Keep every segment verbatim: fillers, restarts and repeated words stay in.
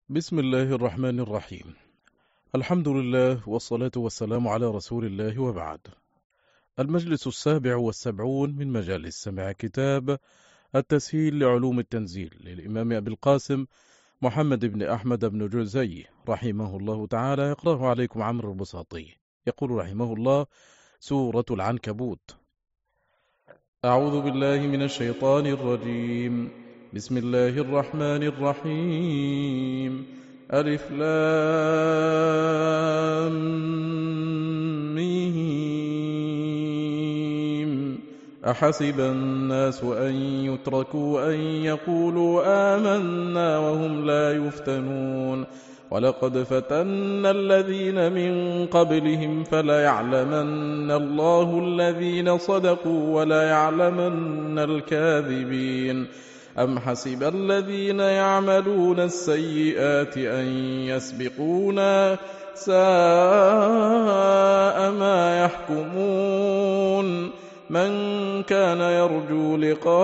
بسم الله الرحمن الرحيم. الحمد لله والصلاة والسلام على رسول الله وبعد. المجلس السابع والسبعون من مجالس سماع كتاب التسهيل لعلوم التنزيل للإمام أبي القاسم محمد بن أحمد بن جوزي رحمه الله تعالى، يقرأه عليكم عمرو البساطي. يقول رحمه الله: سورة العنكبوت. أعوذ بالله من الشيطان الرجيم. بسم الله الرحمن الرحيم. ألف لام ميم. أحسب الناس أن يتركوا أن يقولوا آمنا وهم لا يفتنون ولقد فتنا الذين من قبلهم فليعلمن الله الذين صدقوا وليعلمن الكاذبين. أم حسب الذين يعملون السيئات أن يسبقونا ساء ما يحكمون. من كان يرجو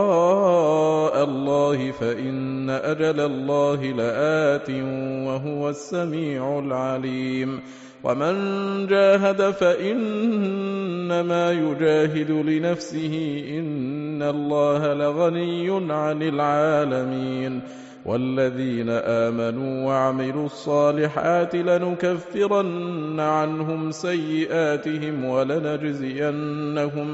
لقاء الله فإن أجل الله لآت وهو السميع العليم. ومن جاهد فإنما يجاهد لنفسه إن الله لغني عن العالمين. والذين آمنوا وعملوا الصالحات لنكفرن عنهم سيئاتهم ولنجزينهم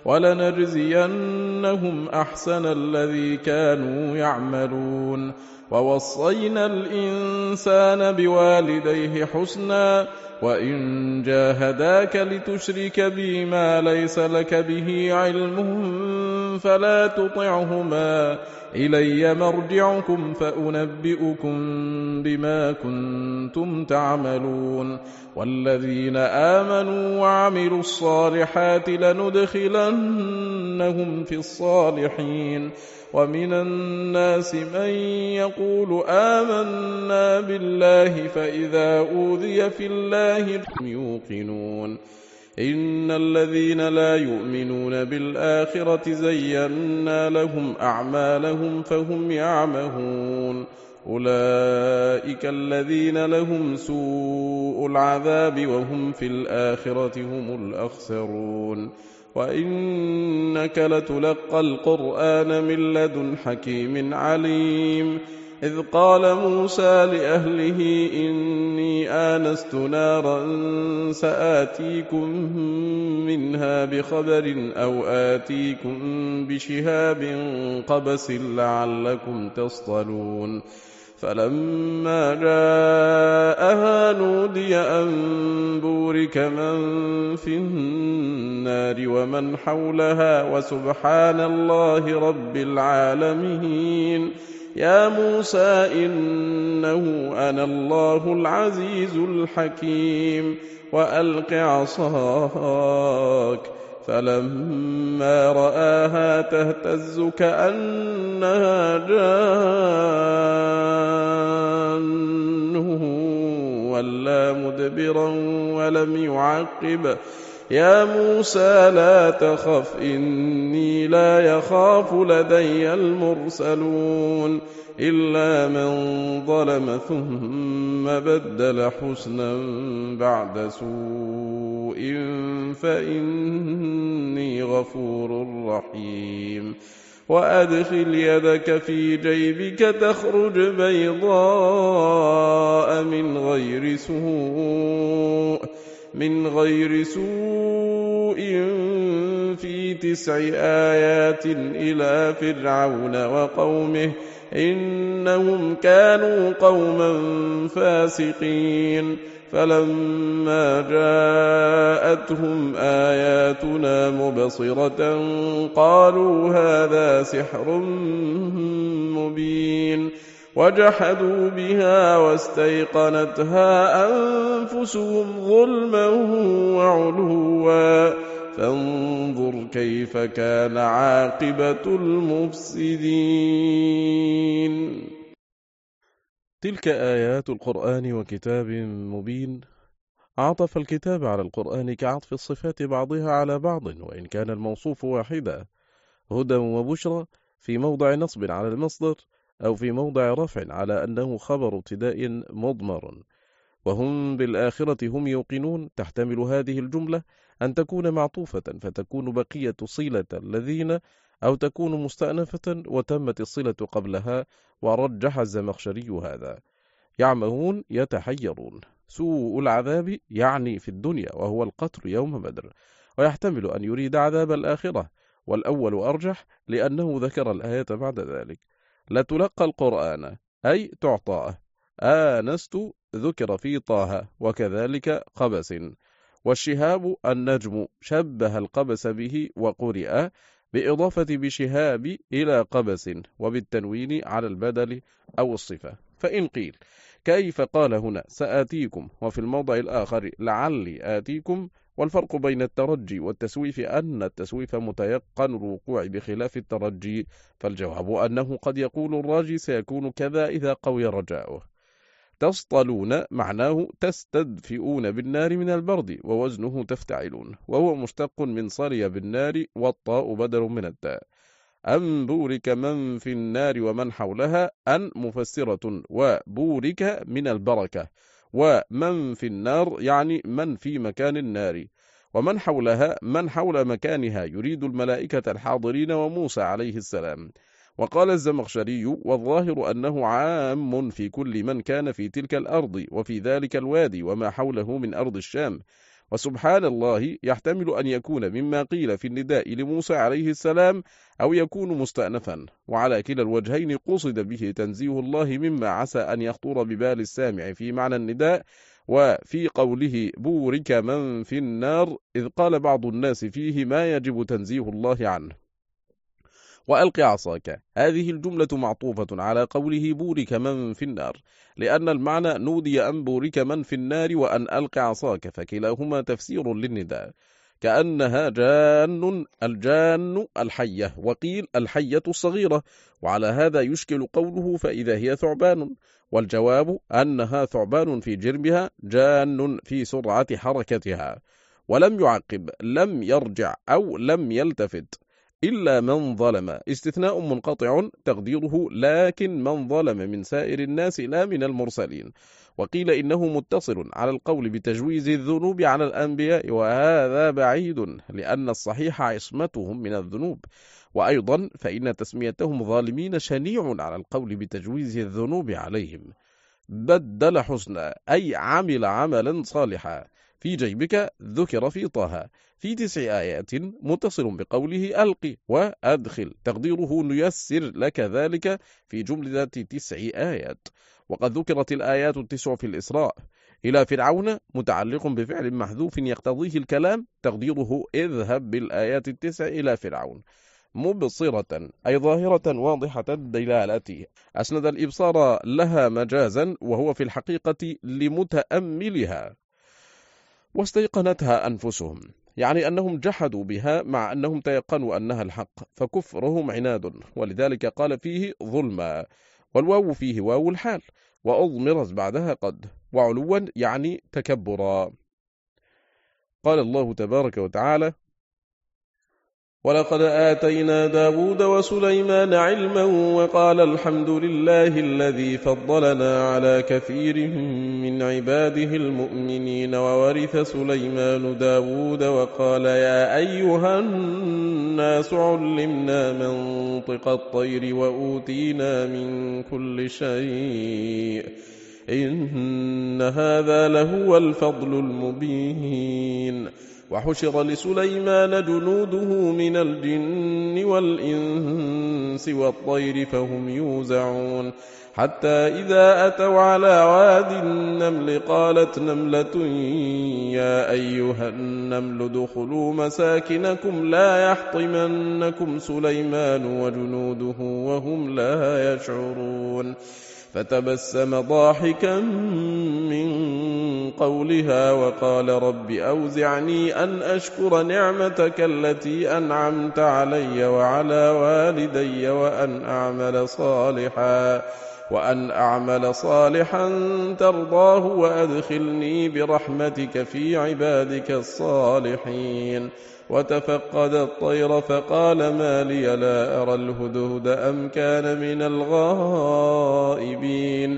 ولنجزينهم أحسن الذي كانوا يعملون. ووصينا الإنسان بوالديه حسنا وإن جاهداك لتشرك بي ما ليس لك به علم فلا تطعهما إلي مرجعكم فأنبئكم بما كنتم تعملون. والذين آمنوا وعملوا الصالحات لندخلنهم في الصالحين. ومن الناس من يقول آمنا بالله فإذا أوذي في الله يوقنون. إن الذين لا يؤمنون بالآخرة زينا لهم أعمالهم فهم يعمهون. أولئك الذين لهم سوء العذاب وهم في الآخرة هم الأخسرون. وإنك لتلقى القرآن من لدن حكيم عليم. إذ قال موسى لأهله إني آنست نارا سآتيكم منها بخبر أو آتيكم بشهاب قبس لعلكم تصطلون. فلما جاءها نودي أن بورك من في النار ومن حولها وسبحان الله رب العالمين. يا موسى إنه أنا الله العزيز الحكيم. وألق عصاك فلما رآها تهتز كأنها جان ولا مدبرا ولم يعقب. يا موسى لا تخف إني لا يخاف لدي المرسلون إلا من ظلم ثم بدل حسنا بعد سوء فإني غفور رحيم. وأدخل يدك في جيبك تخرج بيضاء من غير سوء من غير سوء في تسع آيات إلى فرعون وقومه إنهم كانوا قوما فاسقين. فلما جاءتهم آياتنا مبصرة قالوا هذا سحر مبين. وجحدوا بها واستيقنتها أنفسهم ظلما وعلوا فانظر كيف كان عاقبة المفسدين. تلك آيات القرآن وكتاب مبين. عطف الكتاب على القرآن كعطف الصفات بعضها على بعض وإن كان الموصوف واحدا. هدى وبشرى في موضع نصب على المصدر أو في موضع رفع على أنه خبر ابتداء مضمر. وهم بالآخرة هم يوقنون تحتمل هذه الجملة أن تكون معطوفة فتكون بقية صلة الذين، أو تكون مستأنفة وتمت الصلة قبلها، ورجح الزمخشري هذا. يعمهون يتحيرون. سوء العذاب يعني في الدنيا وهو القتل يوم بدر، ويحتمل أن يريد عذاب الآخرة، والأول أرجح لأنه ذكر الآية بعد ذلك. لتلقى القرآن أي تعطاه. آنست ذكر في طه وكذلك قبس. والشهاب النجم شبه القبس به وقرئ بإضافة بشهاب إلى قبس وبالتنوين على البدل أو الصفة. فإن قيل كيف قال هنا سآتيكم وفي الموضع الآخر لعلي آتيكم، والفرق بين الترجي والتسويف أن التسويف متيقن الوقوع بخلاف الترجي، فالجواب أنه قد يقول الراجي سيكون كذا إذا قوي رجاؤه. تصطلون معناه تستدفئون بالنار من البرد، ووزنه تفتعلون، وهو مشتق من صلي بالنار، والطاء بدل من التاء. أن بورك من في النار ومن حولها، أن مفسرة، وبورك من البركة، ومن في النار يعني من في مكان النار، ومن حولها من حول مكانها، يريد الملائكة الحاضرين وموسى عليه السلام. وقال الزمخشري والظاهر أنه عام في كل من كان في تلك الأرض وفي ذلك الوادي وما حوله من أرض الشام. وسبحان الله يحتمل أن يكون مما قيل في النداء لموسى عليه السلام، أو يكون مستأنفا، وعلى كلا الوجهين قصد به تنزيه الله مما عسى أن يخطر ببال السامع في معنى النداء. وفي قوله بورك من في النار إذ قال بعض الناس فيه ما يجب تنزيه الله عنه. وألق عصاك، هذه الجملة معطوفة على قوله بورك من في النار، لأن المعنى نودي أن بورك من في النار وأن ألق عصاك، فكلاهما تفسير للنداء، كأنها جان، الجان الحية، وقيل الحية الصغيرة، وعلى هذا يشكل قوله فإذا هي ثعبان، والجواب أنها ثعبان في جرمها، جان في سرعة حركتها. ولم يعقب لم يرجع أو لم يلتفت إلا من ظلم، استثناء منقطع تقديره لكن من ظلم من سائر الناس لا من المرسلين. وقيل إنه متصل على القول بتجويز الذنوب على الأنبياء، وهذا بعيد لأن الصحيح عصمتهم من الذنوب. وأيضا فإن تسميتهم ظالمين شنيع على القول بتجويز الذنوب عليهم. بدل حسنا أي عمل عملا صالحا. في جيبك ذكر في طه في تسع آيات متصل بقوله ألقي وأدخل، تقديره نيسر لك ذلك في جملة تسع آيات. وقد ذكرت الآيات التسع في الإسراء. إلى فرعون متعلق بفعل محذوف يقتضيه الكلام، تقديره اذهب بالآيات التسع إلى فرعون. مبصرة أي ظاهرة واضحة الدلالة، أسند الإبصار لها مجازا، وهو في الحقيقة لمتأملها. واستيقنتها أنفسهم، يعني أنهم جحدوا بها مع أنهم تيقنوا أنها الحق، فكفرهم عناد، ولذلك قال فيه ظلما، والواو فيه واو الحال، وأضمرت بعدها قد، وعلوا يعني تكبرا. قال الله تبارك وتعالى ولقد آتينا داود وسليمان علما وقال الحمد لله الذي فضلنا على كثير من عباده المؤمنين وورث سليمان داود وقال يا أيها الناس علمنا منطق الطير وأوتينا من كل شيء إن هذا لهو الفضل المبين. وحشر لسليمان جنوده من الجن والإنس والطير فهم يوزعون حتى إذا أتوا على واد النمل قالت نملة يا أيها النمل ادخلوا مساكنكم لا يحطمنكم سليمان وجنوده وهم لا يشعرون فتبسم ضاحكا من قولها وقال رب أوزعني أن أشكر نعمتك التي أنعمت علي وعلى والدي وأن أعمل صالحا وأن أعمل صالحا ترضاه وأدخلني برحمتك في عبادك الصالحين. وتفقد الطير فقال ما لي لا أرى الهدهد أم كان من الغائبين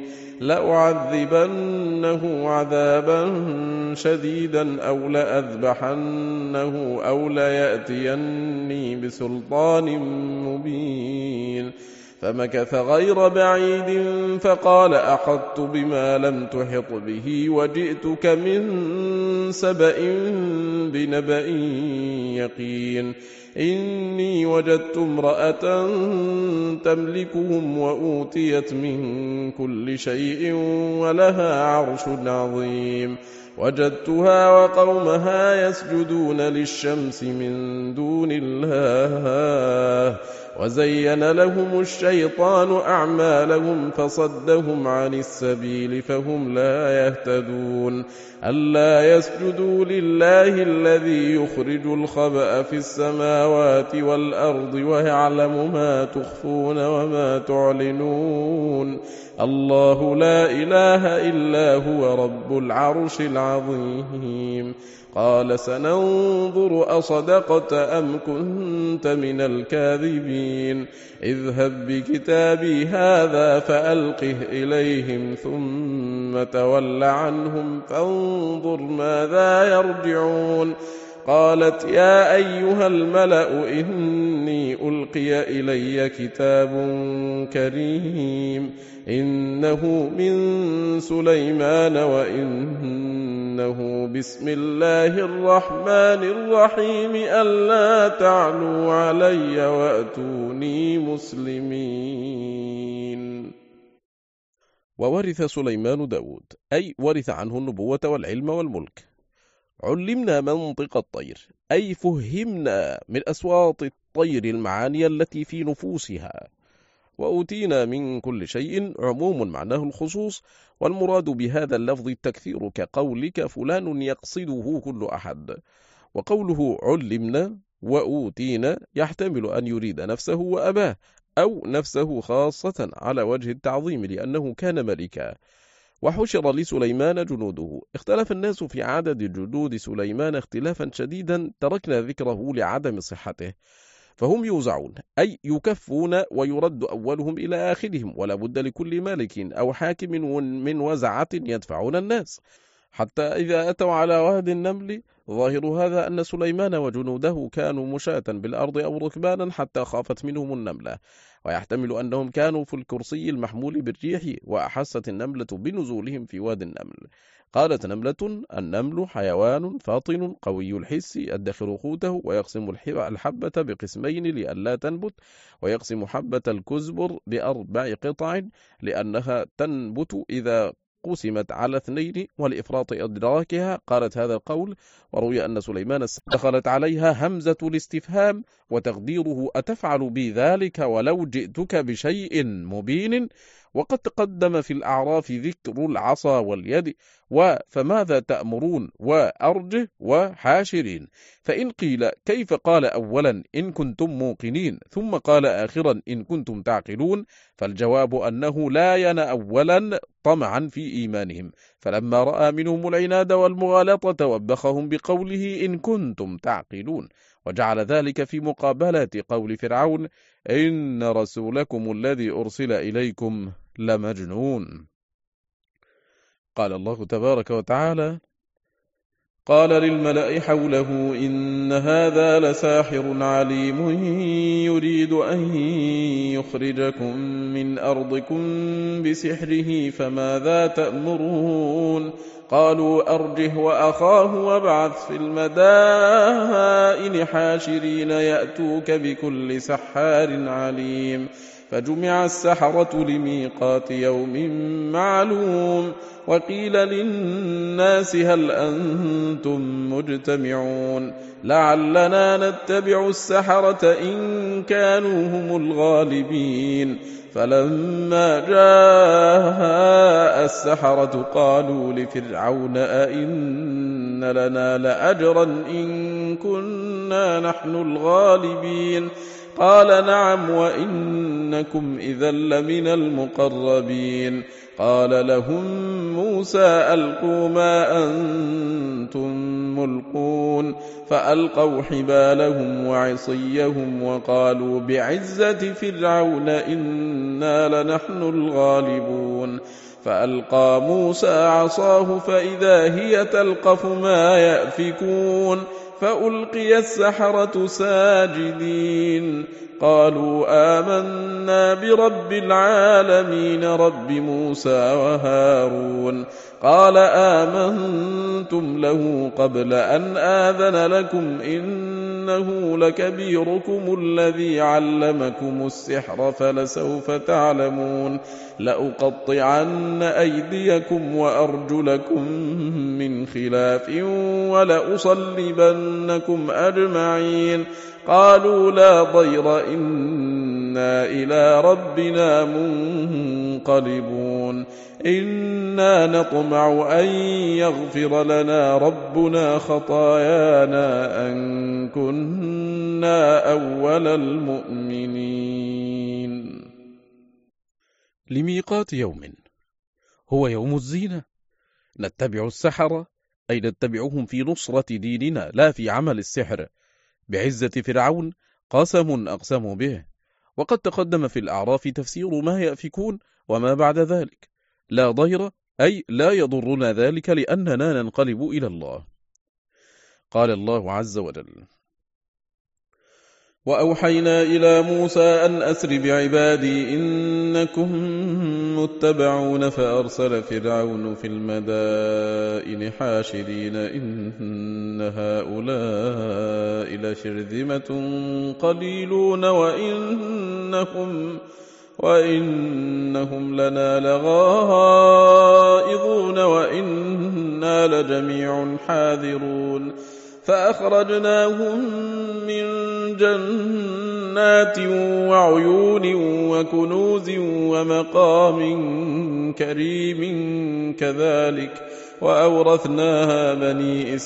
لأعذبنه عذابا شديدا أو لأذبحنه أو ليأتيني بسلطان مبين. فمكث غير بعيد فقال أحطت بما لم تحط به وجئتك من سبأ بنبأ يقين. إني وجدت امرأة تملكهم وأوتيت من كل شيء ولها عرش عظيم. وجدتها وقومها يسجدون للشمس من دون الله وزين لهم الشيطان أعمالهم فصدهم عن السبيل فهم لا يهتدون. ألا يسجدوا لله الذي يخرج الخبأ في السماوات والأرض ويعلم ما تخفون وما تعلنون. الله لا إله إلا هو رب العرش العظيم. قال سننظر أصدقت أم كنت من الكاذبين. اذهب بكتابي هذا فألقه إليهم ثم تول عنهم فانظر ماذا يرجعون. قالت يا أيها الملأ إني ألقي إلي كتاب كريم إنه من سليمان وإنه بسم الله الرحمن الرحيم ألا تعلوا علي وأتوني مسلمين. وورث سليمان داود، أي ورث عنه النبوة والعلم والملك. علمنا منطق الطير، أي فهمنا من أصوات الطير المعاني التي في نفوسها. وأوتينا من كل شيء عموم معناه الخصوص، والمراد بهذا اللفظ التكثير كقولك فلان يقصده كل أحد. وقوله علمنا وأوتينا يحتمل أن يريد نفسه وأباه أو نفسه خاصة على وجه التعظيم لأنه كان ملكا. وحشر لسليمان جنوده. اختلف الناس في عدد جنود سليمان اختلافا شديدا تركنا ذكره لعدم صحته. فهم يوزعون، أي يكفون ويرد أولهم إلى آخرهم، ولا بد لكل مالك أو حاكم من وزعة يدفعون الناس، حتى إذا أتوا على واد النمل. ظاهر هذا أن سليمان وجنوده كانوا مشاة بالأرض أو ركبانا حتى خافت منهم النملة، ويحتمل أنهم كانوا في الكرسي المحمول بالريح وأحست النملة بنزولهم في واد النمل. قالت نملة: النمل حيوان فاطن قوي الحس يدخر قوته ويقسم الحبة بقسمين لئلا تنبت، ويقسم حبة الكزبر بأربع قطع لأنها تنبت إذا قسمت على اثنين ولإفراط إدراكها. قالت هذا القول. وروي أن سليمان دخلت عليها همزة الاستفهام وتقديره: أتفعل بي ذلك ولو جئتك بشيء مبين؟ وقد تقدم في الأعراف ذكر العصا واليد، وفماذا تأمرون وأرجه وحاشرين. فإن قيل كيف قال أولا إن كنتم موقنين ثم قال آخرا إن كنتم تعقلون، فالجواب أنه لا ين أولا طمعا في إيمانهم، فلما رأى منهم العناد والمغالطة وبخهم بقوله إن كنتم تعقلون، وجعل ذلك في مقابلة قول فرعون إن رسولكم الذي أرسل إليكم لمجنون. قال الله تبارك وتعالى: قال للملأ حوله إن هذا لساحر عليم يريد أن يخرجكم من أرضكم بسحره فماذا تأمرون؟ قالوا أرجه وأخاه وابعث في المدائن حاشرين يأتوك بكل سحار عليم. فجمع السحرة لميقات يوم معلوم. وقيل للناس هل أنتم مجتمعون لعلنا نتبع السحرة إن كانوا هم الغالبين. فلما جاء السحرة قالوا لفرعون أئن لنا لأجرا إن كنا نحن الغالبين. قال نعم وإنكم إذا لمن المقربين قال لهم موسى ألقوا ما أنتم ملقون فألقوا حبالهم وعصيهم وقالوا بعزة فرعون إنا لنحن الغالبون فألقى موسى عصاه فإذا هي تلقف ما يأفكون فألقي السحرة ساجدين قالوا آمنا برب العالمين رب موسى وهارون قال آمنتم له قبل أن آذن لكم إنه لكبيركم الذي علمكم السحر فلسوف تعلمون لأقطعن أيديكم وأرجلكم من خلاف ولأصلبنكم أجمعين قالوا لا ضير إنا إلى ربنا منقلبون إنا نطمع أن يغفر لنا ربنا خطايانا أن كنا أول المؤمنين. لميقات يوم هو يوم الزينة، نتبع السحرة أي نتبعهم في نصرة ديننا لا في عمل السحر. بعزة فرعون قسم أقسموا به، وقد تقدم في الأعراف تفسير ما يأفكون وما بعد ذلك. لا ضير أي لا يضرنا ذلك لأننا ننقلب إلى الله. قال الله عز وجل: وأوحينا إلى موسى أن أسر بعبادي إنكم متبعون فأرسل فرعون في المدائن حاشرين إن هؤلاء لشرذمة قليلون وإنهم وإنهم لنا لغائظون وإنا لجميع حاذرون فأخرجناهم من جنات وعيون وكنوز ومقام كريم كذلك وأورثناها بني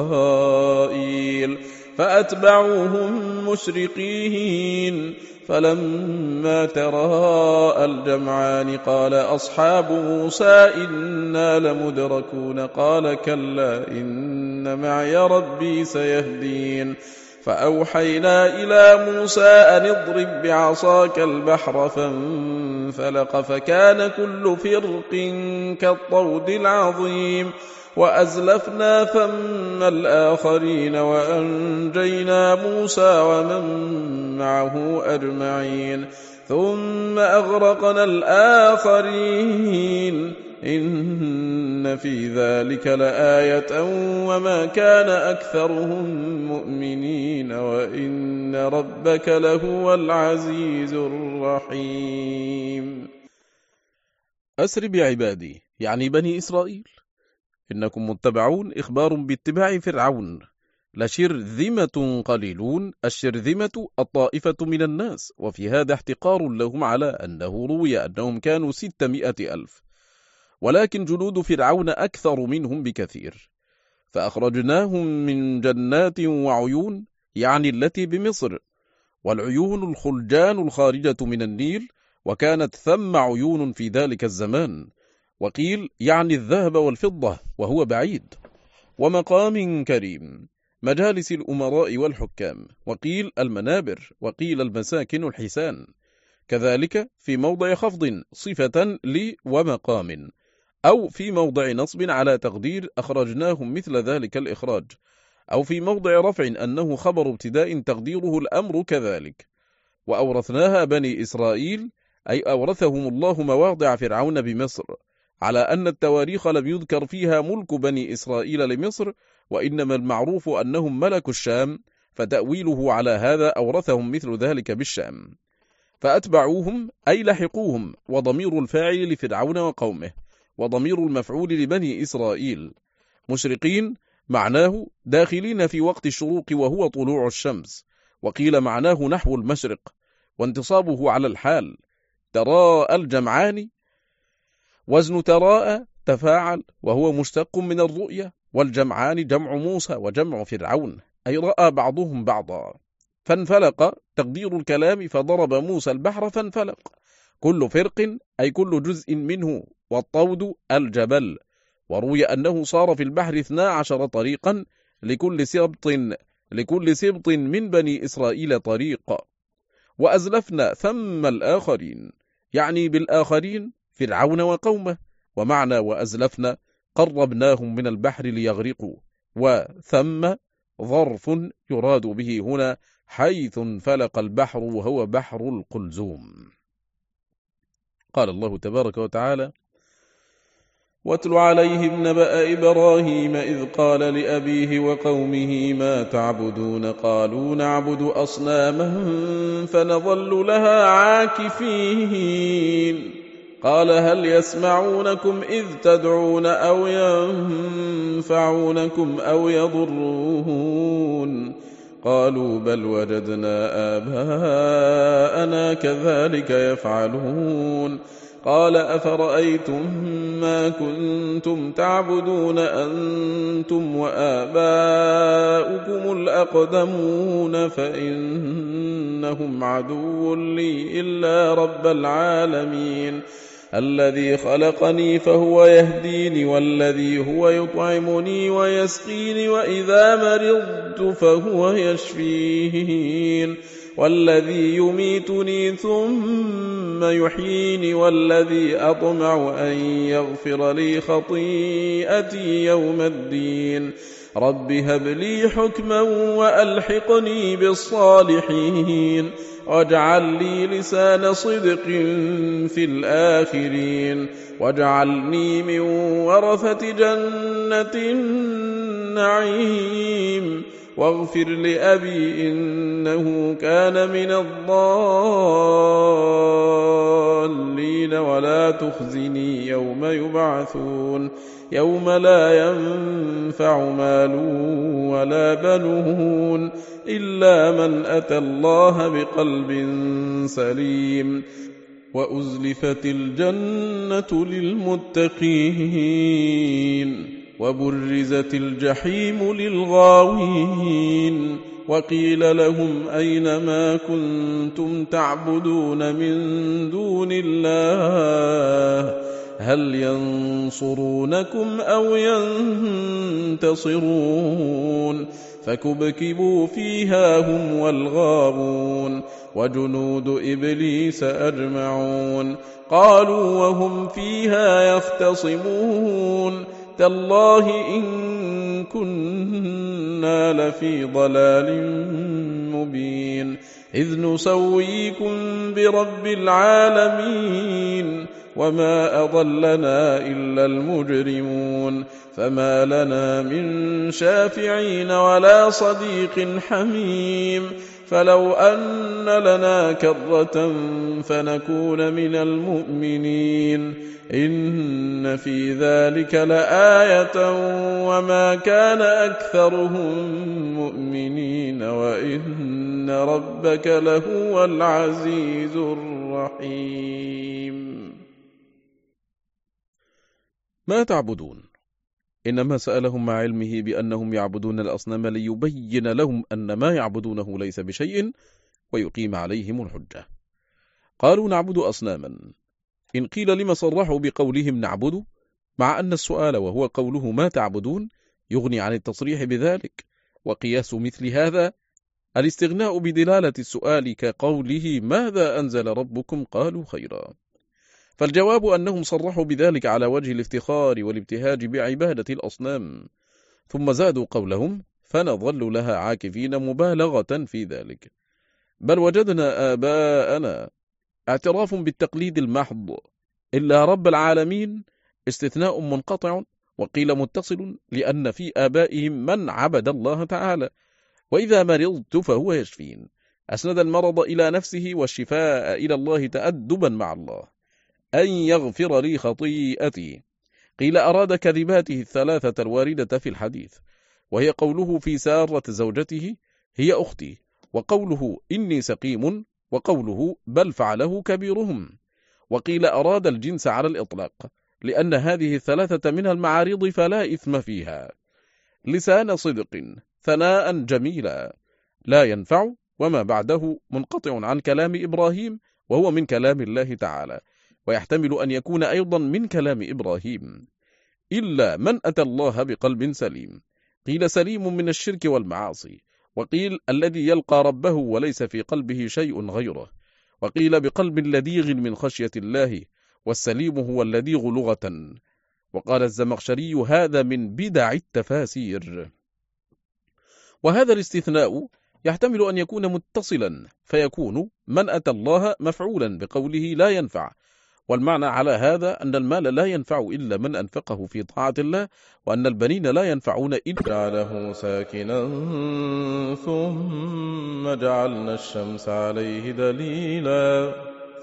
إسرائيل فأتبعوهم مشرقين فلما تراءى الجمعان قال أصحاب موسى إنا لمدركون قال كلا إن معي ربي سيهدين فأوحينا إلى موسى أن اضرب بعصاك البحر فانفلق فكان كل فرق كالطود العظيم وأزلفنا ثم الآخرين وأنجينا موسى ومن معه أجمعين ثم أغرقنا الآخرين إن في ذلك لآية وما كان أكثرهم مؤمنين وإن ربك لهو العزيز الرحيم. أسر بعبادي يعني بني إسرائيل، إنكم متبعون إخبار باتباع فرعون. لشرذمة قليلون، الشرذمة الطائفة من الناس، وفي هذا احتقار لهم على أنه روي أنهم كانوا ستمائة ألف، ولكن جنود فرعون أكثر منهم بكثير. فأخرجناهم من جنات وعيون يعني التي بمصر، والعيون الخلجان الخارجة من النيل، وكانت ثم عيون في ذلك الزمان، وقيل يعني الذهب والفضة وهو بعيد. ومقام كريم مجالس الأمراء والحكام، وقيل المنابر، وقيل المساكن الحسان، كذلك في موضع خفض صفة لي ومقام، أو في موضع نصب على تقدير أخرجناهم مثل ذلك الإخراج، أو في موضع رفع أنه خبر ابتداء تقديره الأمر كذلك. وأورثناها بني إسرائيل أي أورثهم الله مواضع فرعون بمصر، على أن التواريخ لم يذكر فيها ملك بني إسرائيل لمصر، وإنما المعروف أنهم ملكوا الشام، فتأويله على هذا أورثهم مثل ذلك بالشام. فأتبعوهم أي لحقوهم، وضمير الفاعل لفرعون وقومه، وضمير المفعول لبني إسرائيل. مشرقين معناه داخلين في وقت الشروق وهو طلوع الشمس، وقيل معناه نحو المشرق، وانتصابه على الحال. تراءى الجمعان، وزن تراءى تفاعل، وهو مشتق من الرؤية، والجمعان جمع موسى وجمع فرعون، أي رأى بعضهم بعضا. فانفلق تقدير الكلام فضرب موسى البحر فانفلق، كل فرق أي كل جزء منه، والطود الجبل. وروي أنه صار في البحر اثنا عشر طريقا لكل سبط لكل سبط من بني إسرائيل طريق. وأزلفنا ثم الآخرين، يعني بالآخرين فرعون وقومه، ومعنى وأزلفنا قربناهم من البحر ليغرقوا، وثم ظرف يراد به هنا حيث انفلق البحر وهو بحر القلزوم. قال الله تبارك وتعالى: واتل عليهم نبأ إبراهيم إذ قال لأبيه وقومه ما تعبدون قالوا نعبد أصناما فنظل لها عاكفين قال هل يسمعونكم إذ تدعون أو ينفعونكم أو يضرون قالوا بل وجدنا آباءنا كذلك يفعلون قال أفرأيتم ما كنتم تعبدون أنتم وآباؤكم الأقدمون فإنهم عدو لي إلا رب العالمين الذي خلقني فهو يهديني والذي هو يطعمني ويسقيني وإذا مرضت فهو يشفين والذي يميتني ثم يحييني والذي أطمع أن يغفر لي خطيئتي يوم الدين رب هب لي حكما وألحقني بالصالحين واجعل لي لسان صدق في الآخرين واجعلني من ورثة جنة النعيم واغفر لأبي إنه كان من الضالين ولا تخزني يوم يبعثون يوم لا ينفع مال ولا بنون إلا من أتى الله بقلب سليم وأزلفت الجنة للمتقين وبرزت الجحيم للغاوين وقيل لهم أين ما كنتم تعبدون من دون الله هل ينصرونكم أو ينتصرون فكبكبوا فيها هم والغاوون وجنود إبليس أجمعون قالوا وهم فيها يختصمون تالله إن كنا لفي ضلال مبين إذ نسويكم برب العالمين وما أضلنا إلا المجرمون فما لنا من شافعين ولا صديق حميم فلو أن لنا كرة فنكون من المؤمنين إن في ذلك لآية وما كان أكثرهم مؤمنين وإن ربك لهو العزيز الرحيم. ما تعبدون؟ إنما سألهم مع علمه بأنهم يعبدون الأصنام ليبين لهم أن ما يعبدونه ليس بشيء ويقيم عليهم الحجة. قالوا نعبد أصناما. إن قيل لما صرحوا بقولهم نعبد مع أن السؤال وهو قوله ما تعبدون يغني عن التصريح بذلك، وقياس مثل هذا الاستغناء بدلالة السؤال كقوله ماذا أنزل ربكم قالوا خيرا، فالجواب أنهم صرحوا بذلك على وجه الافتخار والابتهاج بعبادة الأصنام، ثم زادوا قولهم فنظل لها عاكفين مبالغة في ذلك. بل وجدنا آباءنا اعتراف بالتقليد المحض، إلا رب العالمين استثناء منقطع وقيل متصل، لأن في آبائهم من عبد الله تعالى. وإذا مرضت فهو يشفين، أسند المرض إلى نفسه والشفاء إلى الله تأدبا مع الله. أن يغفر لي خطيئتي، قيل أراد كذباته الثلاثة الواردة في الحديث، وهي قوله في سارة زوجته هي أختي، وقوله إني سقيم، وقوله بل فعله كبيرهم. وقيل أراد الجنس على الإطلاق، لأن هذه الثلاثة من المعارض فلا إثم فيها. لسان صدق، ثناء جميلا، لا ينفع وما بعده منقطع عن كلام إبراهيم وهو من كلام الله تعالى، ويحتمل أن يكون أيضا من كلام إبراهيم، إلا من أتى الله بقلب سليم. قيل سليم من الشرك والمعاصي، وقيل الذي يلقى ربه وليس في قلبه شيء غيره، وقيل بقلب لديغ من خشية الله، والسليم هو اللديغ لغة. وقال الزمخشري هذا من بدع التفاسير. وهذا الاستثناء يحتمل أن يكون متصلا، فيكون من أتى الله مفعولا بقوله لا ينفع، والمعنى على هذا أن المال لا ينفع إلا من أنفقه في طاعة الله، وأن البنين لا ينفعون إلا جعله ساكنا ثم جعلنا الشمس عليه دليلا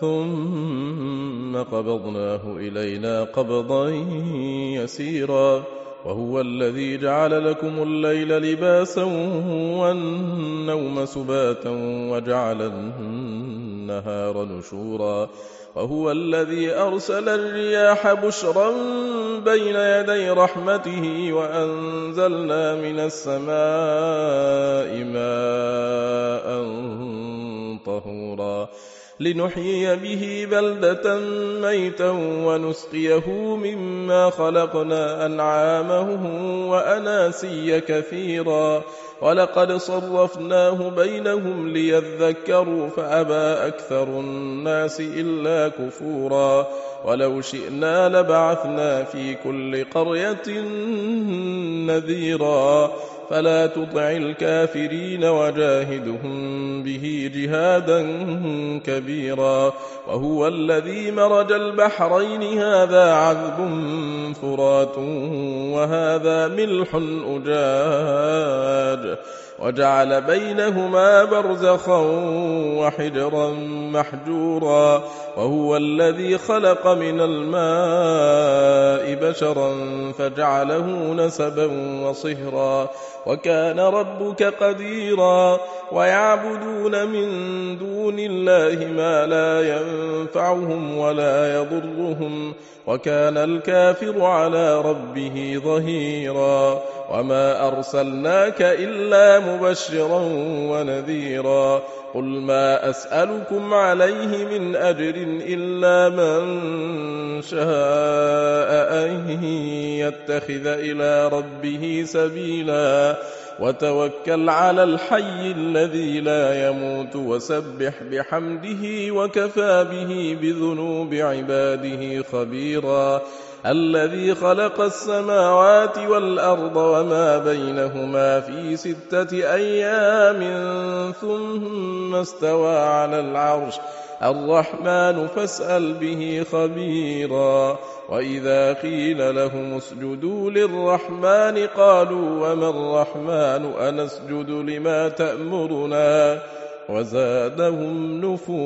ثم قبضناه إلينا قبضا يسيرا وهو الذي جعل لكم الليل لباسا والنوم سباتا وجعل النهار نشورا وهو الذي أرسل الرياح بشرا بين يدي رحمته وأنزلنا من السماء ماء طهورا لنحيي به بلدة ميتا ونسقيه مما خلقنا أنعامه وأناسيا كثيرا ولقد صرفناه بينهم ليذكروا فأبى أكثر الناس إلا كفورا ولو شئنا لبعثنا في كل قرية نذيرا فلا تطع الكافرين وجاهدهم به جهادا كبيرا وهو الذي مرج البحرين هذا عذب فرات وهذا ملح أجاج وجعل بينهما برزخا وحجرا محجورا وهو الذي خلق من الماء بشرا فجعله نسبا وصهرا وكان ربك قديرا ويعبدون من دون الله ما لا ينفعهم ولا يضرهم وكان الكافر على ربه ظهيرا وما أرسلناك إلا مبشرا ونذيرا قل ما أسألكم عليه من أجر إلا من شاء أن يتخذ إلى ربه سبيلا وتوكل على الحي الذي لا يموت وسبح بحمده وكفى به بذنوب عباده خبيرا الذي خلق السماوات والأرض وما بينهما في ستة أيام ثم استوى على العرش الرحمن فاسأل به خبيرا وإذا قيل لهم اسجدوا للرحمن قالوا وما الرحمن أنسجد لما تأمرنا وزادهم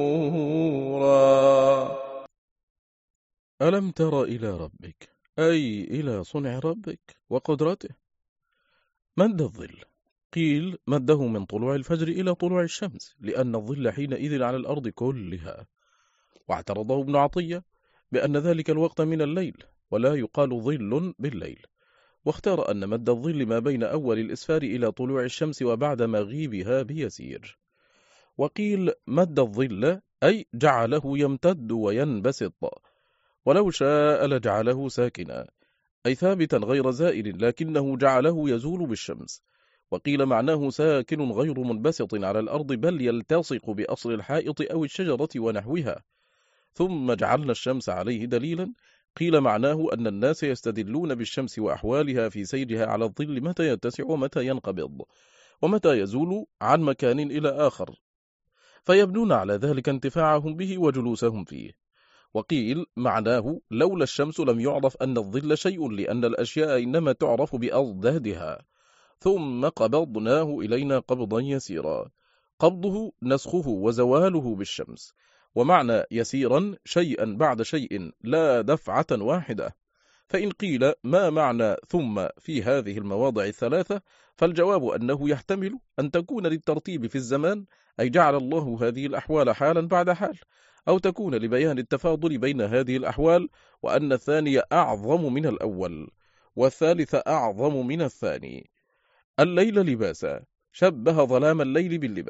نفورا ألم تر إلى ربك أي إلى صنع ربك وقدرته. مد الظل قيل مده من طلوع الفجر إلى طلوع الشمس لأن الظل حينئذ على الأرض كلها، واعترضه ابن عطية بأن ذلك الوقت من الليل ولا يقال ظل بالليل، واختار أن مد الظل ما بين أول الإسفار إلى طلوع الشمس وبعد مغيبها بيسير. وقيل مد الظل أي جعله يمتد وينبسط، ولو شاء لجعله ساكنا أي ثابتا غير زائل لكنه جعله يزول بالشمس. وقيل معناه ساكن غير منبسط على الأرض بل يلتصق بأصل الحائط أو الشجرة ونحوها. ثم جعلنا الشمس عليه دليلا قيل معناه أن الناس يستدلون بالشمس وأحوالها في سيرها على الظل متى يتسع ومتى ينقبض ومتى يزول عن مكان إلى آخر، فيبنون على ذلك انتفاعهم به وجلوسهم فيه. وقيل معناه لولا الشمس لم يعرف أن الظل شيء لأن الأشياء إنما تعرف بأضدادها. ثم قبضناه إلينا قبضا يسيرا، قبضه نسخه وزواله بالشمس، ومعنى يسيرا شيئا بعد شيء لا دفعة واحدة. فإن قيل ما معنى ثم في هذه المواضع الثلاثة فالجواب أنه يحتمل أن تكون للترتيب في الزمان أي جعل الله هذه الأحوال حالا بعد حال، أو تكون لبيان التفاضل بين هذه الأحوال وأن الثاني أعظم من الأول والثالث أعظم من الثاني. الليل لباسا شبه ظلام الليل باللباس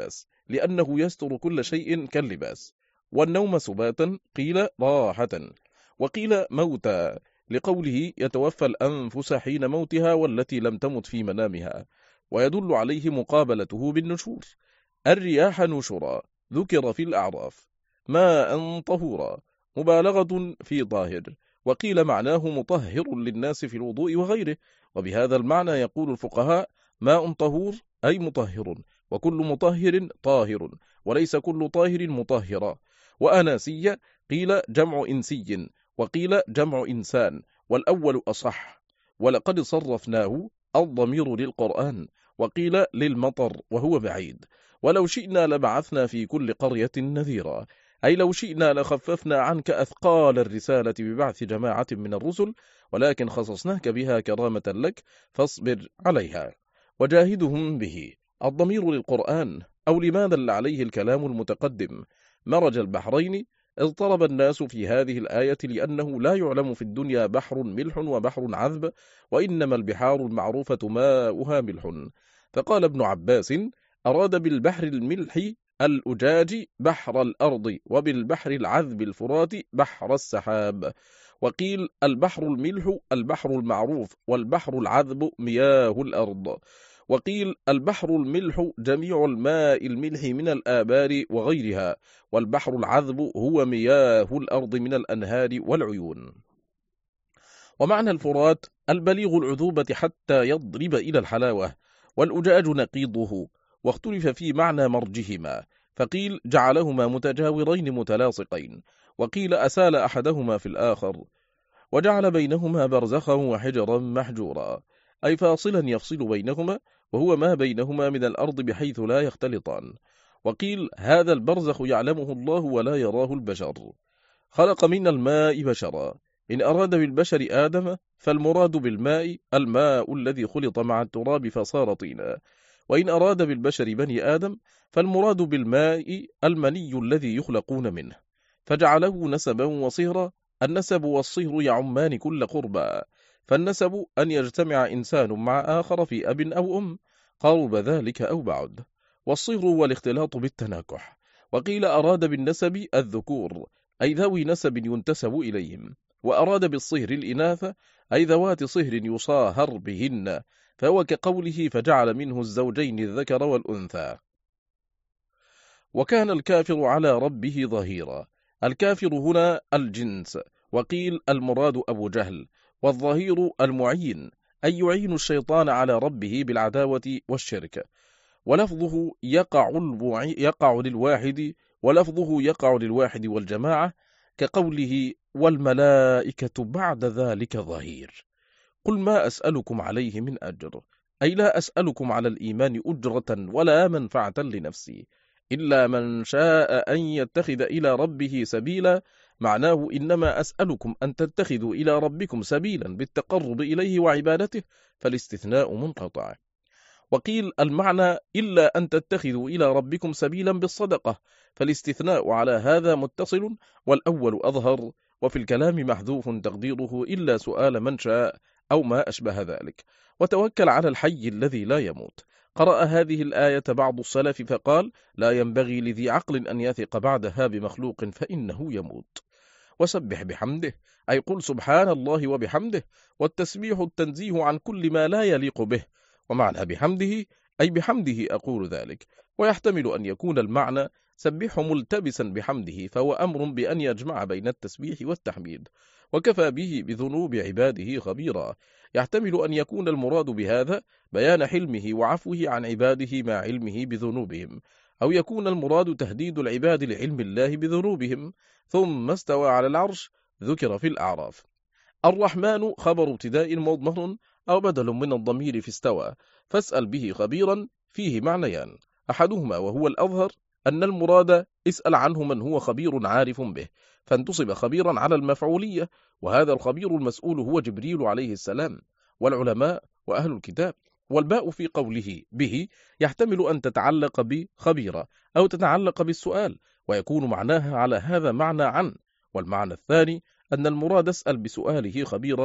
لأنه يستر كل شيء كاللباس. والنوم سباتا قيل راحة، وقيل موتا، لقوله يتوفى الأنفس حين موتها والتي لم تمت في منامها، ويدل عليه مقابلته بالنشور. الرياح نشرا ذكر في الأعراف، ماء طهورا مبالغة في طاهر، وقيل معناه مطهر للناس في الوضوء وغيره. وبهذا المعنى يقول الفقهاء ماء طهور أي مطهر، وكل مطهر طاهر، وليس كل طاهر مطهرا. وأناسية قيل جمع إنسي، وقيل جمع إنسان، والأول أصح. ولقد صرفناه الضمير للقرآن، وقيل للمطر وهو بعيد. ولو شئنا لبعثنا في كل قرية نذيرا، أي لو شئنا لخففنا عنك أثقال الرسالة ببعث جماعة من الرسل، ولكن خصصناك بها كرامة لك فاصبر عليها. وجاهدهم به الضمير للقرآن، أو لما دل عليه الكلام المتقدم. مرج البحرين اضطرب الناس في هذه الآية لأنه لا يعلم في الدنيا بحر ملح وبحر عذب، وإنما البحار المعروفة ماؤها ملح. فقال ابن عباس أراد بالبحر الملح الأجاج بحر الأرض، وبالبحر العذب الفرات بحر السحاب. وقيل البحر الملح البحر المعروف، والبحر العذب مياه الأرض. وقيل البحر الملح جميع الماء الملح من الآبار وغيرها، والبحر العذب هو مياه الأرض من الأنهار والعيون. ومعنى الفرات البليغ العذوبة حتى يضرب إلى الحلاوة، والأجاج نقيضه، واختلف في معنى مرجهما، فقيل جعلهما متجاورين متلاصقين، وقيل أسال أحدهما في الآخر، وجعل بينهما برزخا وحجرا محجورا، أي فاصلا يفصل بينهما، وهو ما بينهما من الأرض بحيث لا يختلطان. وقيل هذا البرزخ يعلمه الله ولا يراه البشر. خلق من الماء بشرا، إن أراد بالبشر آدم فالمراد بالماء الماء الذي خلط مع التراب فصار طينا، وإن أراد بالبشر بني آدم فالمراد بالماء المني الذي يخلقون منه، فجعله نسبا وصهرا. النسب والصهر يعمان كل قربى، فالنسب أن يجتمع إنسان مع آخر في أب أو أم، قرب ذلك أو بعد، والصهر والاختلاط بالتناكح. وقيل أراد بالنسب الذكور، أي ذوي نسب ينتسب إليهم، وأراد بالصهر الإناث، أي ذوات صهر يصاهر بهن، فهو كقوله فجعل منه الزوجين الذكر والأنثى. وكان الكافر على ربه ظهيرا، الكافر هنا الجنس، وقيل المراد أبو جهل، والظهير المعين، أي يعين الشيطان على ربه بالعداوة والشرك. ولفظه يقع, يقع للواحد ولفظه يقع للواحد والجماعة، كقوله والملائكة بعد ذلك ظهير. قل ما أسألكم عليه من أجر، أي لا أسألكم على الإيمان أجرة ولا منفعة لنفسي، إلا من شاء أن يتخذ إلى ربه سبيلا. معناه إنما أسألكم أن تتخذوا إلى ربكم سبيلا بالتقرب إليه وعبادته، فالاستثناء منقطع. وقيل المعنى إلا أن تتخذوا إلى ربكم سبيلا بالصدقة، فالاستثناء على هذا متصل، والأول أظهر، وفي الكلام محذوف تقديره إلا سؤال من شاء أو ما أشبه ذلك. وتوكل على الحي الذي لا يموت. قرأ هذه الآية بعض السلف فقال لا ينبغي لذي عقل أن يثق بعدها بمخلوق فإنه يموت. وسبح بحمده، أي قل سبحان الله وبحمده، والتسبيح التنزيه عن كل ما لا يليق به، ومعنى بحمده أي بحمده أقول ذلك. ويحتمل أن يكون المعنى سبحه ملتبسا بحمده، فهو أمر بأن يجمع بين التسبيح والتحميد، وكفى به بذنوب عباده خبيرا. يحتمل أن يكون المراد بهذا بيان حلمه وعفوه عن عباده مع علمه بذنوبهم، أو يكون المراد تهديد العباد لعلم الله بذنوبهم. ثم استوى على العرش ذكر في الأعراف. الرحمن خبر ابتداء مضمر أو بدل من الضمير في استوى، فاسأل به خبيرا فيه معنيان، أحدهما وهو الأظهر أن المراد اسأل عنه من هو خبير عارف به، فانتصب خبيرا على المفعولية، وهذا الخبير المسؤول هو جبريل عليه السلام والعلماء وأهل الكتاب. والباء في قوله به يحتمل أن تتعلق بخبيرة أو تتعلق بالسؤال، ويكون معناها على هذا معنى عن. والمعنى الثاني أن المراد اسأل بسؤاله خبيرا،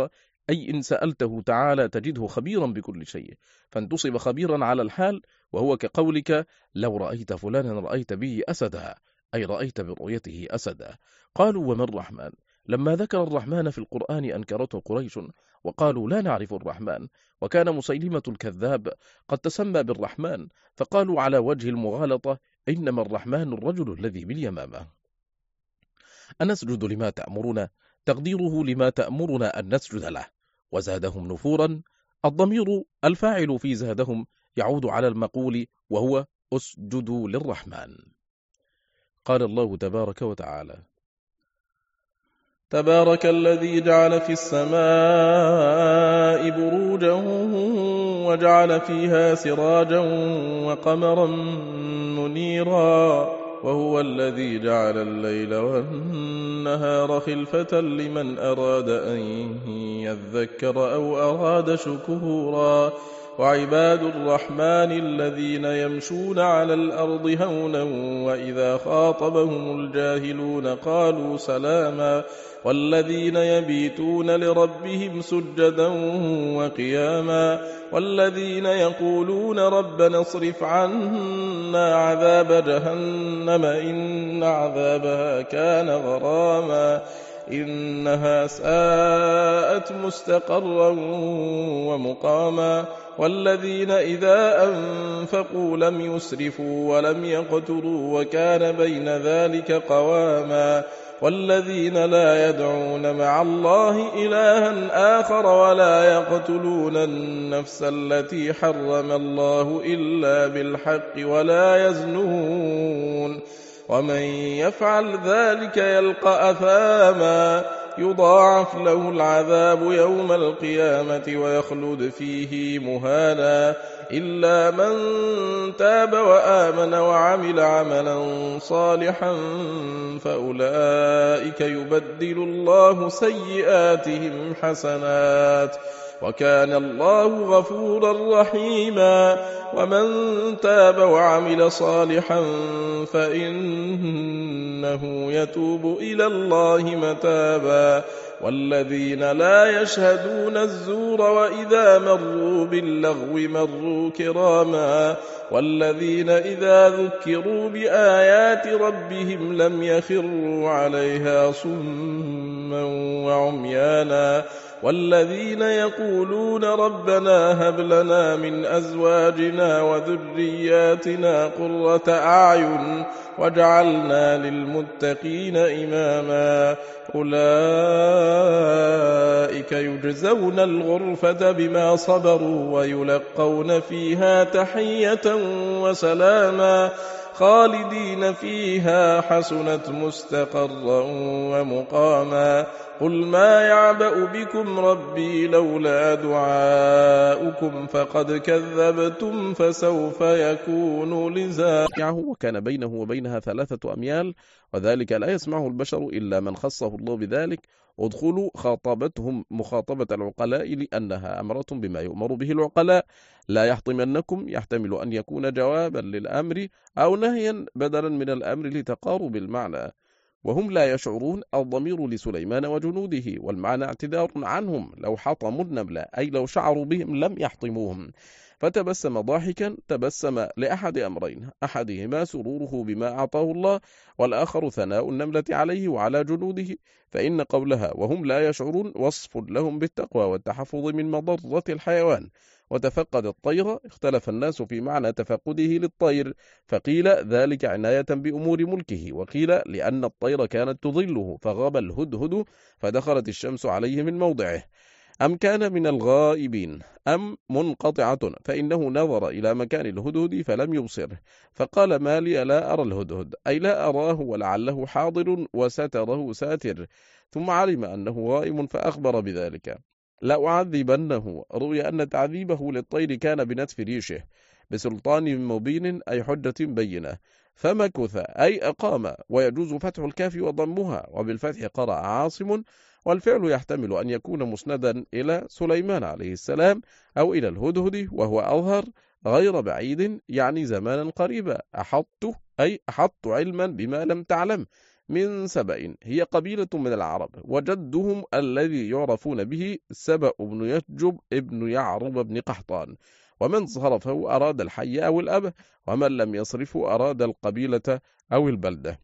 أي إن سألته تعالى تجده خبيرا بكل شيء، فانتصب خبيرا على الحال، وهو كقولك لو رأيت فلانا رأيت به أسدا، أي رأيت برؤيته أسدا. قالوا وما الرحمن؟ لما ذكر الرحمن في القرآن أنكرته قريش وقالوا لا نعرف الرحمن، وكان مسيلمة الكذاب قد تسمى بالرحمن، فقالوا على وجه المغالطة إنما الرحمن الرجل الذي باليمامة. أنسجد لما تأمرنا؟ تقديره لما تأمرنا أن نسجد له. وزادهم نفورا، الضمير الفاعل في زادهم يعود على المقول وهو اسجدوا للرحمن. قال الله تبارك وتعالى: تبارك الذي جعل في السماء بروجا وجعل فيها سراجا وقمرا منيرا، وهو الذي جعل الليل والنهار خلفة لمن أراد أن يذكر أو أراد شكورا. وعباد الرحمن الذين يمشون على الأرض هونا وإذا خاطبهم الجاهلون قالوا سلاما، والذين يبيتون لربهم سجدا وقياما، والذين يقولون ربنا اصرف عنا عذاب جهنم إن عذابها كان غراما إنها ساءت مستقرا ومقاما، والذين إذا أنفقوا لم يسرفوا ولم يقتروا وكان بين ذلك قواما، والذين لا يدعون مع الله إلها آخر ولا يقتلون النفس التي حرم الله إلا بالحق ولا يزنون، ومن يفعل ذلك يلقى أثاما يضاعف له العذاب يوم القيامة ويخلد فيه مهانا، إلا من تاب وآمن وعمل عملا صالحا فأولئك يبدل الله سيئاتهم حسنات، وكان الله غفورا رحيما. ومن تاب وعمل صالحا فإنه يتوب إلى الله متابا، والذين لا يشهدون الزور وإذا مروا باللغو مروا كراما، والذين إذا ذكروا بآيات ربهم لم يخروا عليها صما وعميانا، والذين يقولون ربنا هب لنا من أزواجنا وذرياتنا قرة أعين واجعلنا للمتقين إماما، أولئك يجزون الغرفة بما صبروا ويلقون فيها تحية وسلاما، خالدين فيها حسنت مستقرا ومقاما. قل ما يعبأ بكم ربي لولا دعاؤكم فقد كذبتم فسوف يكون لزاما. وكان بينه وبينها ثلاثة أميال، وذلك لا يسمعه البشر إلا من خصه الله بذلك. ادخلوا خاطبتهم مخاطبة العقلاء لأنها أمرة بما يؤمر به العقلاء، لا يحطمنكم يحتمل أن يكون جوابا للأمر أو نهيا بدلا من الأمر لتقارب المعنى، وهم لا يشعرون الضمير لسليمان وجنوده، والمعنى اعتذار عنهم لو حطموا النمل، أي لو شعروا بهم لم يحطموهم. فتبسم ضاحكا، تبسم لأحد أمرين، أحدهما سروره بما أعطاه الله، والآخر ثناء النملة عليه وعلى جنوده، فإن قولها وهم لا يشعرون وصف لهم بالتقوى والتحفظ من مضرة الحيوان. وتفقد الطير، اختلف الناس في معنى تفقده للطير، فقيل ذلك عناية بأمور ملكه، وقيل لأن الطير كانت تظله فغاب الهدهد فدخلت الشمس عليه من موضعه. أم كان من الغائبين أم منقطعة، فإنه نظر إلى مكان الهدهد فلم يبصره فقال ما لي لا أرى الهدهد، أي لا أراه ولعله حاضر وستره ساتر، ثم علم أنه غائب فأخبر بذلك. لا أعذبنه، روي أن تعذيبه للطير كان بنتف ريشه بسلطان مبين، أي حجة بينة. فمكث أي أقام، ويجوز فتح الكاف وضمها، وبالفتح قرأ عاصم، والفعل يحتمل أن يكون مسندا إلى سليمان عليه السلام أو إلى الهدهد، وهو أظهر غير بعيد، يعني زمانا قريبا. أحط أي أحط علما بما لم تعلم، من سبأ، هي قبيلة من العرب، وجدهم الذي يعرفون به سبأ بن يجب ابن يعرب بن قحطان، ومن صرفه أراد الحي أو الأب، ومن لم يصرفه أراد القبيلة أو البلدة.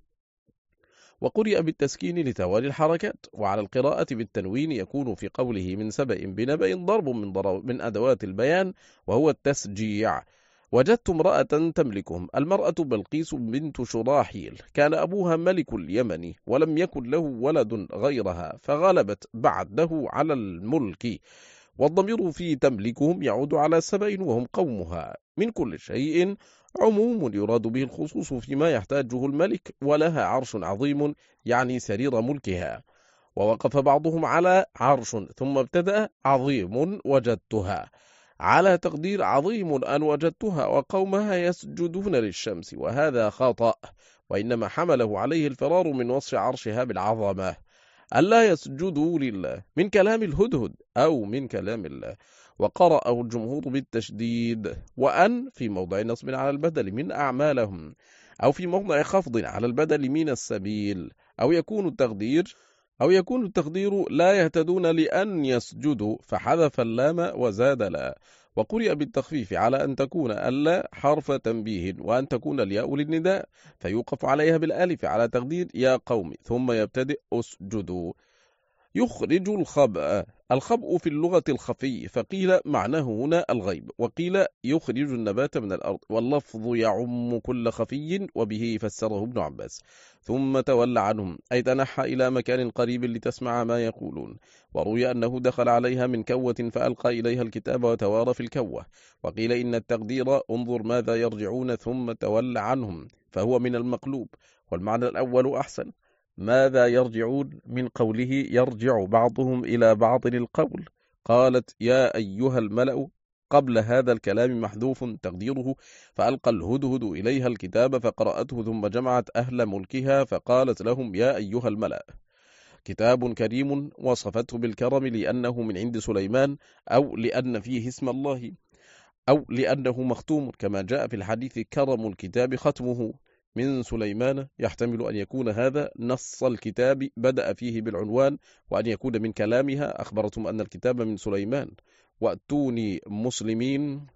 وقرئ بالتسكين لتوالي الحركات، وعلى القراءة بالتنوين يكون في قوله من سبأ بنبأ ضرب من, ضرب من أدوات البيان وهو التسجيع. وجدت امرأة تملكهم، المرأة بلقيس بنت شراحيل، كان أبوها ملك اليمن ولم يكن له ولد غيرها، فغلبت بعده على الملك. والضمير في تملكهم يعود على سبأ وهم قومها. من كل شيء عموم يراد به الخصوص فيما يحتاجه الملك، ولها عرش عظيم يعني سرير ملكها. ووقف بعضهم على عرش ثم ابتدأ عظيم وجدتها، على تقدير عظيم أن وجدتها وقومها يسجدون للشمس، وهذا خطأ، وإنما حمله عليه الفرار من وصف عرشها بالعظمة، ألا يسجدوا لله، من كلام الهدهد أو من كلام الله. وقرأه الجمهور بالتشديد، وأن في موضع نصب على البدل من أعمالهم، أو في موضع خفض على البدل من السبيل، أو يكون التقدير أو يكون التقدير لا يهتدون لأن يسجدوا، فحذف اللام وزاد لا. وقرئ بالتخفيف على أن تكون ألا حرف تنبيه، وأن تكون الياء للنداء، فيوقف عليها بالألف على تقدير يا قوم، ثم يبتدئ أسجدوا. يخرج الخبأ، الخبأ في اللغة الخفي، فقيل معناه هنا الغيب، وقيل يخرج النبات من الأرض، واللفظ يعم كل خفي، وبه فسره ابن عباس. ثم تولى عنهم، أي تنحى إلى مكان قريب لتسمع ما يقولون. وروي أنه دخل عليها من كوة فألقى إليها الكتاب وتوارى في الكوة. وقيل إن التقدير انظر ماذا يرجعون ثم تولى عنهم، فهو من المقلوب، والمعنى الأول أحسن. ماذا يرجعون من قوله يرجع بعضهم إلى بعض القول. قالت يا أيها الملأ، قبل هذا الكلام محذوف تقديره، فألقى الهدهد إليها الكتاب فقرأته، ثم جمعت أهل ملكها فقالت لهم يا أيها الملأ. كتاب كريم وصفته بالكرم لأنه من عند سليمان، أو لأن فيه اسم الله، أو لأنه مختوم، كما جاء في الحديث كرم الكتاب ختمه من سليمان. يحتمل أن يكون هذا نص الكتاب بدأ فيه بالعنوان، وأن يكون من كلامها أخبرتم أن الكتاب من سليمان. وأتوني مسلمين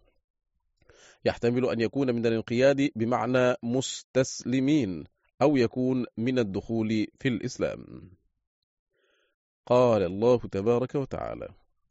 يحتمل أن يكون من الانقياد بمعنى مستسلمين، أو يكون من الدخول في الإسلام. قال الله تبارك وتعالى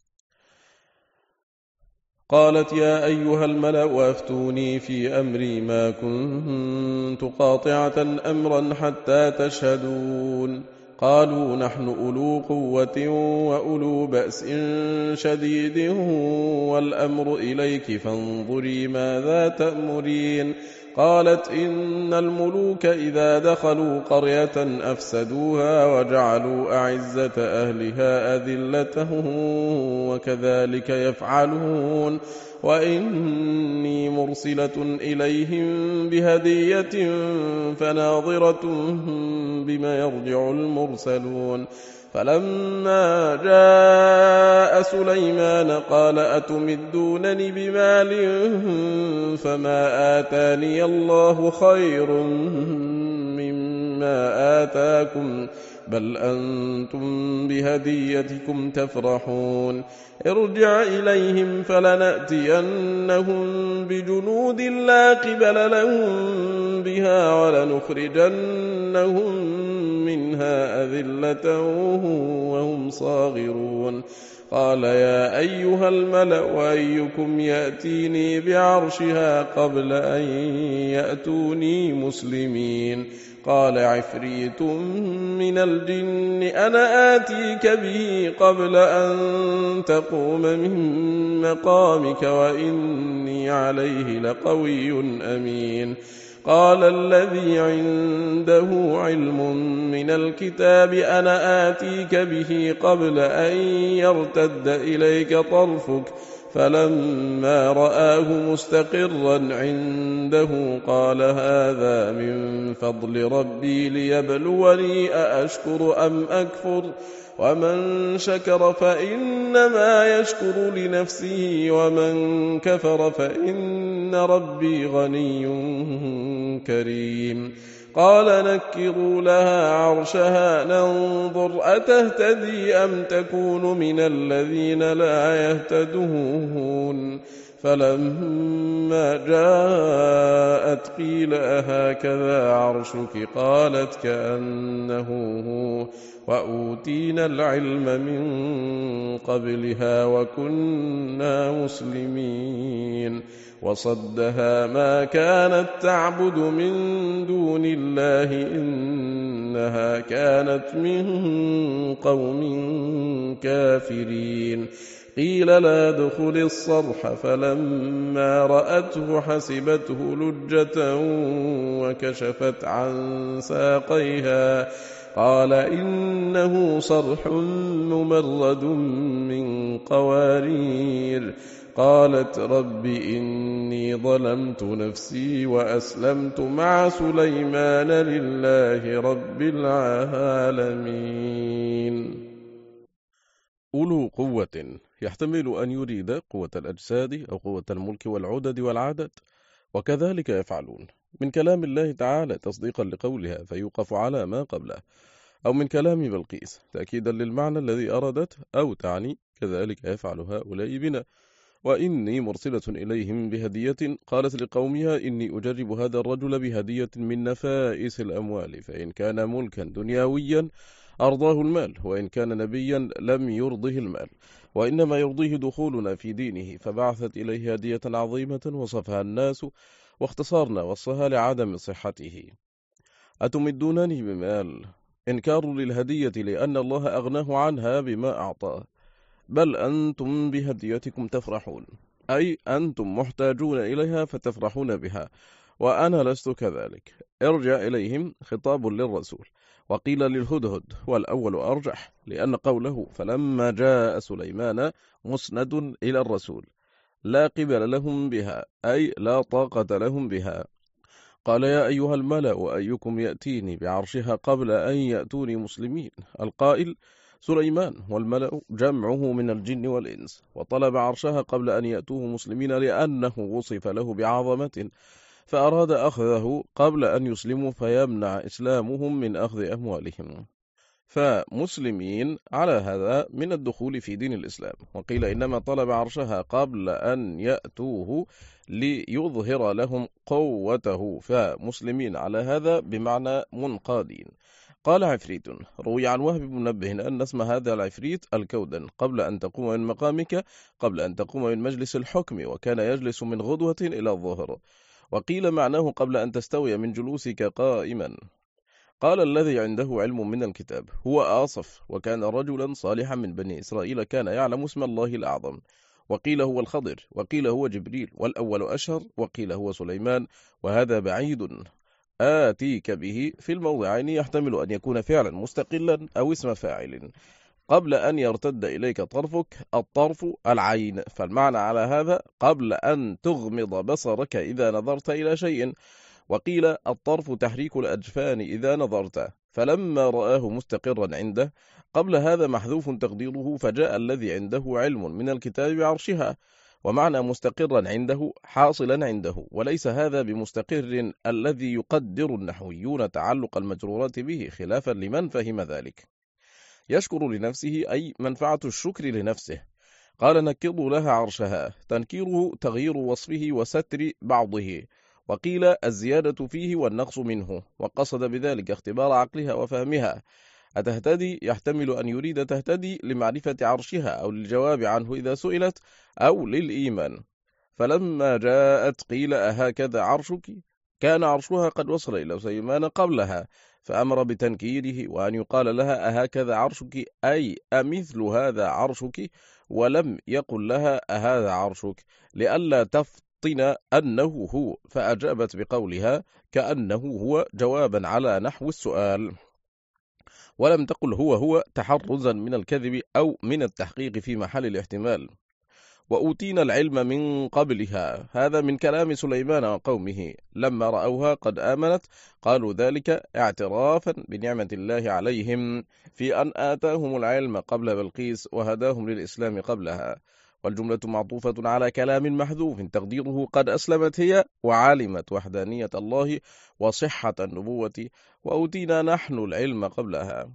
قالت يا أيها الملأ أفتوني في أمري ما كنت قاطعة أمرا حتى تشهدون. قالوا نحن أولو قوة وأولو بأس شديد والأمر إليك فانظري ماذا تأمرين. قالت إن الملوك إذا دخلوا قرية أفسدوها وجعلوا أعزة أهلها أذلة وكذلك يفعلون. وإني مرسلة إليهم بهدية فناظرة بما يرجع المرسلون. فلما جاء سليمان قال أتمدونني بمال فما آتاني الله خير مما آتاكم بل أنتم بهديتكم تفرحون. ارجع إليهم فلنأتينهم بجنود لا قبل لهم بها ولنخرجنهم منها أذلة وهم صاغرون. قال يا أيها الملأ أيكم يأتيني بعرشها قبل أن يأتوني مسلمين. قال عفريت من الجن أنا آتيك به قبل أن تقوم من مقامك وإني عليه لقوي أمين. قال الذي عنده علم من الكتاب أنا آتيك به قبل أن يرتد إليك طرفك فلما رآه مستقرا عنده قال هذا من فضل ربي ليبلوني أأشكر أم أكفر ومن شكر فإنما يشكر لنفسه ومن كفر فإن ربي غني كريم. قال نكروا لها عرشها ننظر أتهتدي أم تكون من الذين لا يهتدون فلما جاءت قيل أهكذا عرشك قالت كأنه هو وأوتينا العلم من قبلها وكنا مسلمين وصدها ما كانت تعبد من دون الله إنها كانت من قوم كافرين قيل لا ادخل الصرح فلما رأته حسبته لجة وكشفت عن ساقيها قال إنه صرح ممرد من قوارير قالت رب إني ظلمت نفسي وأسلمت مع سليمان لله رب العالمين. أولو قوة يحتمل أن يريد قوة الأجساد أو قوة الملك والعدد والعدد، وكذلك يفعلون من كلام الله تعالى تصديقا لقولها فيوقف على ما قبله، أو من كلام بلقيس تأكيدا للمعنى الذي أردت، أو تعني كذلك يفعل هؤلاء بنا. وإني مرسلة إليهم بهدية قالت لقومها إني أجرب هذا الرجل بهدية من نفائس الأموال، فإن كان ملكا دنيويا أرضاه المال، وإن كان نبيا لم يرضه المال، وإنما يرضيه دخولنا في دينه. فبعثت إليه هدية عظيمة وصفها الناس واختصارنا وصفها لعدم صحته. أتمدونني بمال؟ إنكار للهدية لأن الله أغناه عنها بما أعطاه. بل أنتم بهديتكم تفرحون، أي أنتم محتاجون إليها فتفرحون بها، وأنا لست كذلك. ارجع إليهم خطاب للرسول، وقيل للهدهد، والأول أرجح، لأن قوله فلما جاء سليمان مسند إلى الرسول لا قبل لهم بها، أي لا طاقة لهم بها. قال يا أيها الملأ أيكم يأتيني بعرشها قبل أن يأتوني مسلمين. القائل سليمان، والملأ جمعه من الجن والإنس، وطلب عرشها قبل أن يأتوه مسلمين لأنه وصف له بعظمة، فأراد أخذه قبل أن يسلموا فيمنع إسلامهم من أخذ أموالهم. فمسلمين على هذا من الدخول في دين الإسلام. وقيل إنما طلب عرشها قبل أن يأتوه ليظهر لهم قوته، فمسلمين على هذا بمعنى منقادين. قال عفريت، روي عن وهب بن منبه أن اسم هذا العفريت الكودن، قبل أن تقوم من مقامك، قبل أن تقوم من مجلس الحكم، وكان يجلس من غدوة إلى الظهر. وقيل معناه قبل أن تستوي من جلوسك قائما. قال الذي عنده علم من الكتاب هو آصف، وكان رجلا صالحا من بني إسرائيل كان يعلم اسم الله الأعظم. وقيل هو الخضر، وقيل هو جبريل، والأول أشهر، وقيل هو سليمان، وهذا بعيد. آتيك به في الموضعين يحتمل أن يكون فعلا مستقلا أو اسم فاعل قبل أن يرتد إليك طرفك. الطرف العين، فالمعنى على هذا قبل أن تغمض بصرك إذا نظرت إلى شيء. وقيل الطرف تحريك الأجفان إذا نظرت، فلما رآه مستقرا عنده. قبل هذا محذوف تقديره فجاء الذي عنده علم من الكتاب بعرشها، ومعنى مستقرا عنده حاصلا عنده، وليس هذا بمستقر الذي يقدر النحويون تعلق المجرورات به، خلافا لمن فهم ذلك. يشكر لنفسه أي منفعة الشكر لنفسه. قال نكروا لها عرشها، تنكيره تغيير وصفه وستر بعضه، وقيل الزيادة فيه والنقص منه، وقصد بذلك اختبار عقلها وفهمها. أتهتدي يحتمل أن يريد تهتدي لمعرفة عرشها أو للجواب عنه إذا سئلت، أو للإيمان. فلما جاءت قيل أهكذا عرشك، كان عرشها قد وصل إلى سليمان قبلها، فأمر بتنكيره وأن يقال لها أهكذا عرشك، أي أمثل هذا عرشك، ولم يقل لها أهذا عرشك، لئلا تفطن أنه هو، فأجابت بقولها كأنه هو جوابا على نحو السؤال، ولم تقل هو هو تحرزا من الكذب أو من التحقيق في محل الاحتمال. وأوتينا العلم من قبلها، هذا من كلام سليمان وقومه لما رأوها قد آمنت، قالوا ذلك اعترافا بنعمة الله عليهم في أن آتاهم العلم قبل بلقيس وهداهم للإسلام قبلها. والجملة معطوفة على كلام محذوف تقديره قد أسلمت هي وعلمت وحدانية الله وصحة النبوة وأوتينا نحن العلم قبلها،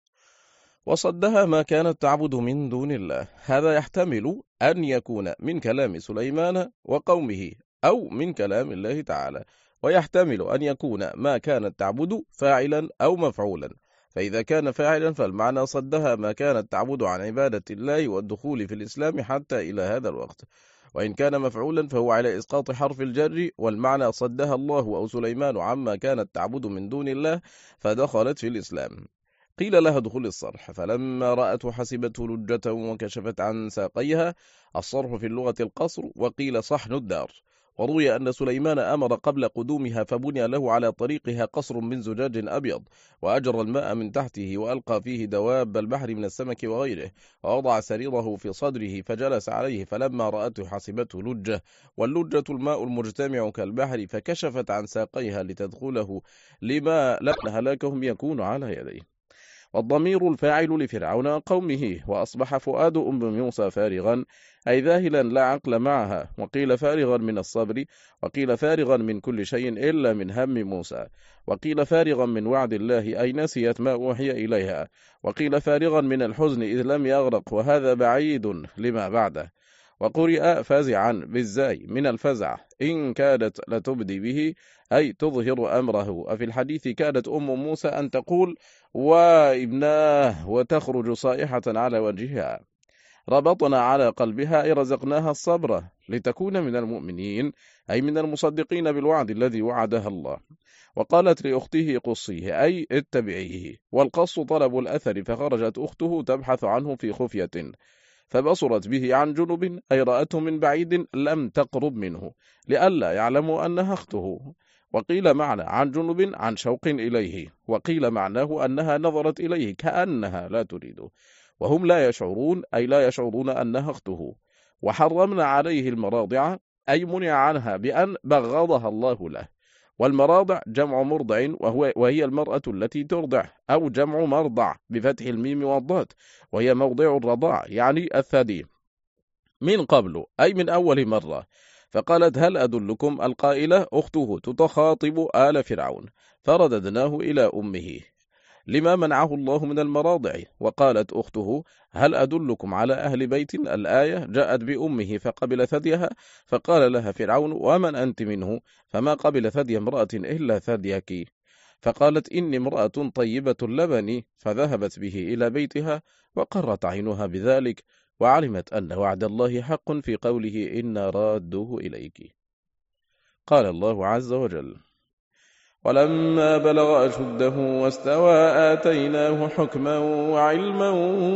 وصدها ما كانت تعبد من دون الله. هذا يحتمل أن يكون من كلام سليمان وقومه أو من كلام الله تعالى، ويحتمل أن يكون ما كانت تعبد فاعلا أو مفعولا، فإذا كان فاعلا فالمعنى صدها ما كانت تعبد عن عبادة الله والدخول في الإسلام حتى إلى هذا الوقت، وإن كان مفعولا فهو على إسقاط حرف الجر، والمعنى صدها الله أو سليمان عما كانت تعبد من دون الله فدخلت في الإسلام. قيل لها دخول الصرح، فلما رأته حسبته لجة وكشفت عن ساقيها. الصرح في اللغة القصر، وقيل صحن الدار. وروي أن سليمان أمر قبل قدومها فبني له على طريقها قصر من زجاج أبيض، وأجرى الماء من تحته وألقى فيه دواب البحر من السمك وغيره، ووضع سريره في صدره فجلس عليه، فلما رأته حسبته لجة، واللجة الماء المجتمع كالبحر، فكشفت عن ساقيها لتدخله لما لأن هلاكهم يكون على يديه. والضمير الفاعل لفرعون قومه، وأصبح فؤاد أم موسى فارغا أي ذاهلا لا عقل معها، وقيل فارغا من الصبر، وقيل فارغا من كل شيء إلا من هم موسى، وقيل فارغا من وعد الله أي نسيت ما أوحي إليها، وقيل فارغا من الحزن إذ لم يغرق، وهذا بعيد لما بعده. وقرئ فازعا بالزاي من الفزع إن كادت لتبدي به أي تظهر أمره. وفي الحديث كادت أم موسى أن تقول وابناه وتخرج صائحة على وجهها. ربطنا على قلبها أي رزقناها الصبر لتكون من المؤمنين أي من المصدقين بالوعد الذي وعدها الله. وقالت لأخته قصيه أي اتبعيه، والقص طلب الأثر، فخرجت أخته تبحث عنه في خفية فبصرت به عن جنب أي رأته من بعيد لم تقرب منه لئلا يعلموا أنها أخته. وقيل معنى عن جنب عن شوق إليه، وقيل معناه أنها نظرت إليه كأنها لا تريده، وهم لا يشعرون أي لا يشعرون أنها أخته. وحرمنا عليه المراضع أي منع عنها بأن بغضها الله له. والمراضع جمع مرضع وهو وهي المرأة التي ترضع، أو جمع مرضع بفتح الميم والضاد، وهي موضع الرضاع يعني الثدي. من قبل أي من أول مرة. فقالت هل أدلكم القائلة أخته تتخاطب آل فرعون، فرددناه إلى أمه لما منعه الله من المراضع. وقالت أخته هل أدلكم على أهل بيت، الآية جاءت بأمه فقبل ثديها، فقال لها فرعون ومن أنت منه، فما قبل ثدي امرأة إلا ثديك. فقالت إني امرأة طيبة اللبن، فذهبت به إلى بيتها وقرت عينها بذلك، وعلمت أن وعد الله حق في قوله إنا رادوه إليك. قال الله عز وجل ولما بلغ أشده واستوى آتيناه حكما وعلما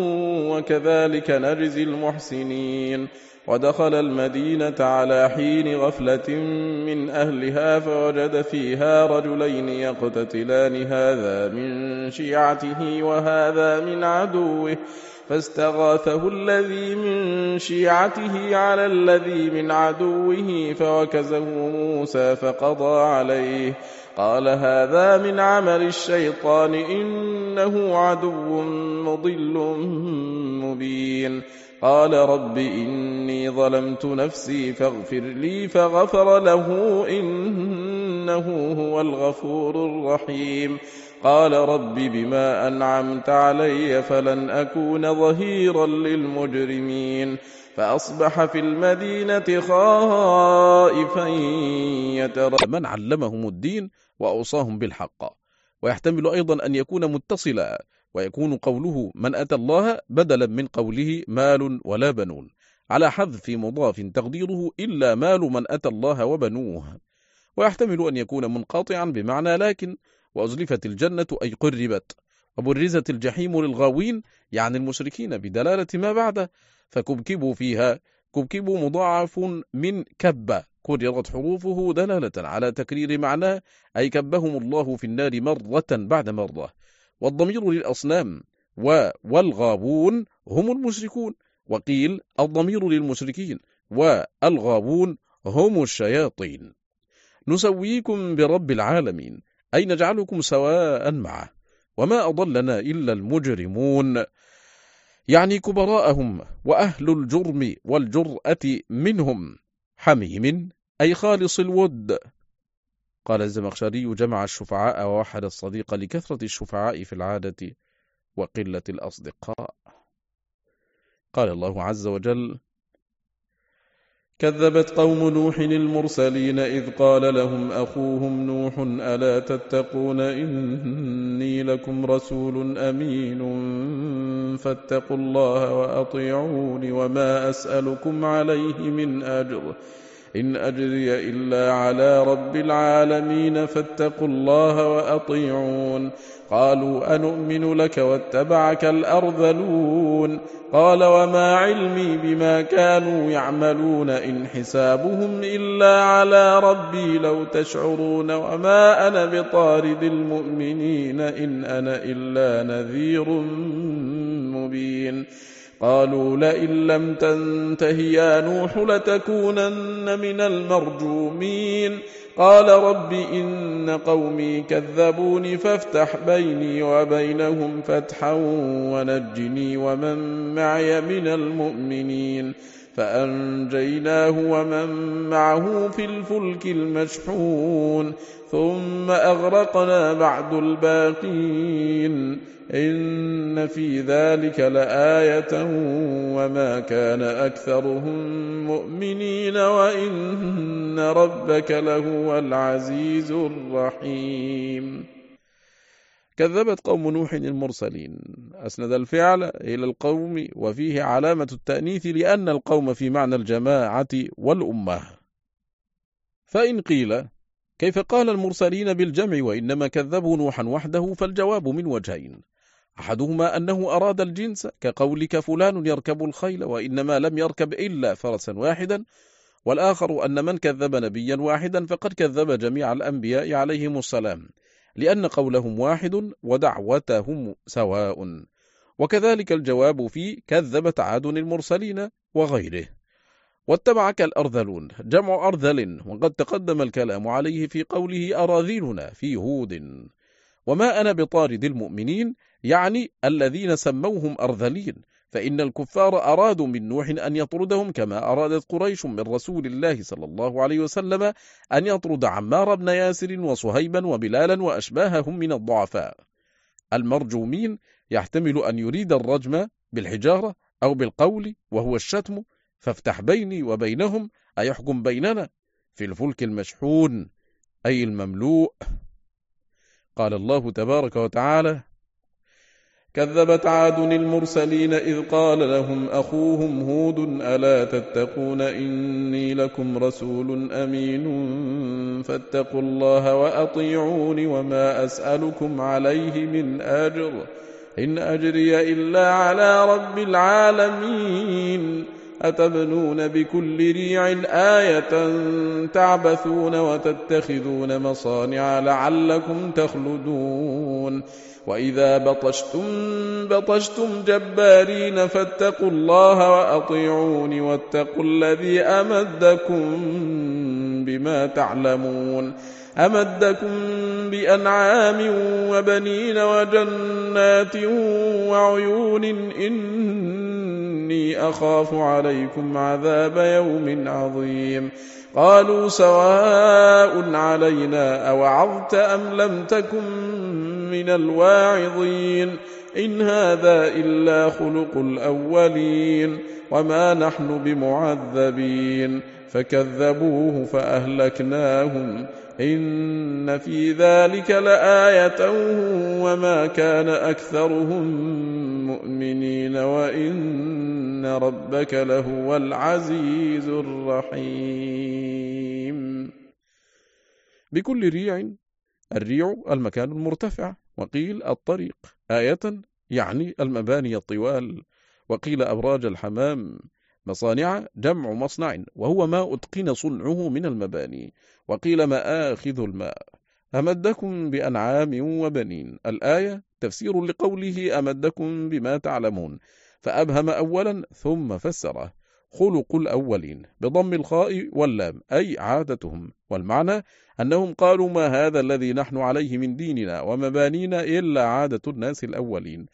وكذلك نجزي المحسنين. ودخل المدينة على حين غفلة من أهلها فوجد فيها رجلين يقتتلان هذا من شيعته وهذا من عدوه، فاستغاثه الذي من شيعته على الذي من عدوه فوكزه موسى فقضى عليه، قال هذا من عمل الشيطان إنه عدو مضل مبين. قال رب إني ظلمت نفسي فاغفر لي، فغفر له إنه هو الغفور الرحيم. قال رب بما أنعمت علي فلن أكون ظهيرا للمجرمين. فأصبح في المدينة خائفا يترقب من علمهم الدين وأوصاهم بالحق. ويحتمل أيضا أن يكون متصلا، ويكون قوله من أتى الله بدلا من قوله مال ولا بنون، على حذف مضاف تقديره إلا مال من أتى الله وبنوه. ويحتمل أن يكون منقطعا بمعنى لكن، وأزلفت الجنة أي قربت، وبرزت الجحيم للغاوين يعني المشركين بدلالة ما بعده، فكبكبوا فيها. كبكبوا مضاعف من كب، كررت حروفه دلالة على تكرير معناه أي كبهم الله في النار مرة بعد مرة. والضمير للأصنام، والغابون هم المشركون، وقيل الضمير للمشركين والغابون هم الشياطين. نسويكم برب العالمين أي نجعلكم سواء معه، وما أضلنا إلا المجرمون. يعني كبراءهم وأهل الجرم والجرأة منهم، حميم أي خالص الود. قال الزمخشري: جمع الشفعاء ووحد الصديق لكثرة الشفعاء في العادة وقلة الأصدقاء. قال الله عز وجل: كذبت قوم نوح المرسلين إذ قال لهم أخوهم نوح ألا تتقون إني لكم رسول أمين فاتقوا الله وأطيعون وما أسألكم عليه من أجر إن أجري إلا على رب العالمين فاتقوا الله وأطيعون. قالوا أنؤمن لك واتبعك الأرذلون. قال وما علمي بما كانوا يعملون إن حسابهم إلا على ربي لو تشعرون وما أنا بطارد المؤمنين إن أنا إلا نذير مبين. قالوا لئن لم تنته يا نوح لتكونن من المرجومين. قال رب إن قومي كذبوني فافتح بيني وبينهم فتحا ونجني ومن معي من المؤمنين. فأنجيناه ومن معه في الفلك المشحون ثم أغرقنا بعد الباقين إن في ذلك لآية وما كان أكثرهم مؤمنين وإن ربك لهو العزيز الرحيم. كذبت قوم نوح المرسلين، أسند الفعل إلى القوم وفيه علامة التأنيث لأن القوم في معنى الجماعة والأمة. فإن قيل كيف قال المرسلين بالجمع وإنما كذبوا نوحا وحده؟ فالجواب من وجهين: أحدهما أنه أراد الجنس كقولك فلان يركب الخيل وإنما لم يركب إلا فرسا واحدا، والآخر أن من كذب نبيا واحدا فقد كذب جميع الأنبياء عليهم السلام، لأن قولهم واحد ودعوتهم سواء. وكذلك الجواب في كذبت عاد المرسلين وغيره. واتبعك الأرذلون جمع أرذل، وقد تقدم الكلام عليه في قوله أراذلنا في هود. وما أنا بطارد المؤمنين يعني الذين سموهم أرذلين، فإن الكفار أرادوا من نوح أن يطردهم كما أرادت قريش من رسول الله صلى الله عليه وسلم أن يطرد عمار بن ياسر وصهيبا وبلالا وأشباههم من الضعفاء. المرجومين يحتمل أن يريد الرجم بالحجارة أو بالقول وهو الشتم، فافتح بيني وبينهم أي يحكم بيننا في الفلك المشحون أي المملوء. قال الله تبارك وتعالى: كذبت عاد المرسلين إذ قال لهم أخوهم هود ألا تتقون إني لكم رسول أمين فاتقوا الله وأطيعون وما أسألكم عليه من أجر إن أجري إلا على رب العالمين. أتبنون بكل ريع آية تعبثون وتتخذون مصانع لعلكم تخلدون. وإذا بطشتم بطشتم جبارين فاتقوا الله وأطيعون واتقوا الذي أمدكم بما تعلمون. أمدكم بأنعام وبنين وجنات وعيون إني أخاف عليكم عذاب يوم عظيم. قالوا سواء علينا أوعظت أم لم تكن من الواعظين إن هذا إلا خلق الأولين وما نحن بمعذبين. فكذبوه فأهلكناهم إن في ذلك لآية وما كان أكثرهم مؤمنين وإن ربك لهو العزيز الرحيم. بكل ريع، الريع المكان المرتفع، وقيل الطريق، آية يعني المباني الطوال، وقيل أبراج الحمام. مصانع جمع مصنع وهو ما أتقن صنعه من المباني، وقيل مآخذ الماء. أمدكم بأنعام وبنين، الآية تفسير لقوله أمدكم بما تعلمون، فأبهم أولا ثم فسره: خلق الأولين بضم الخاء واللام أي عادتهم، والمعنى أنهم قالوا ما هذا الذي نحن عليه من ديننا ومبانينا إلا عادة الناس الأولين.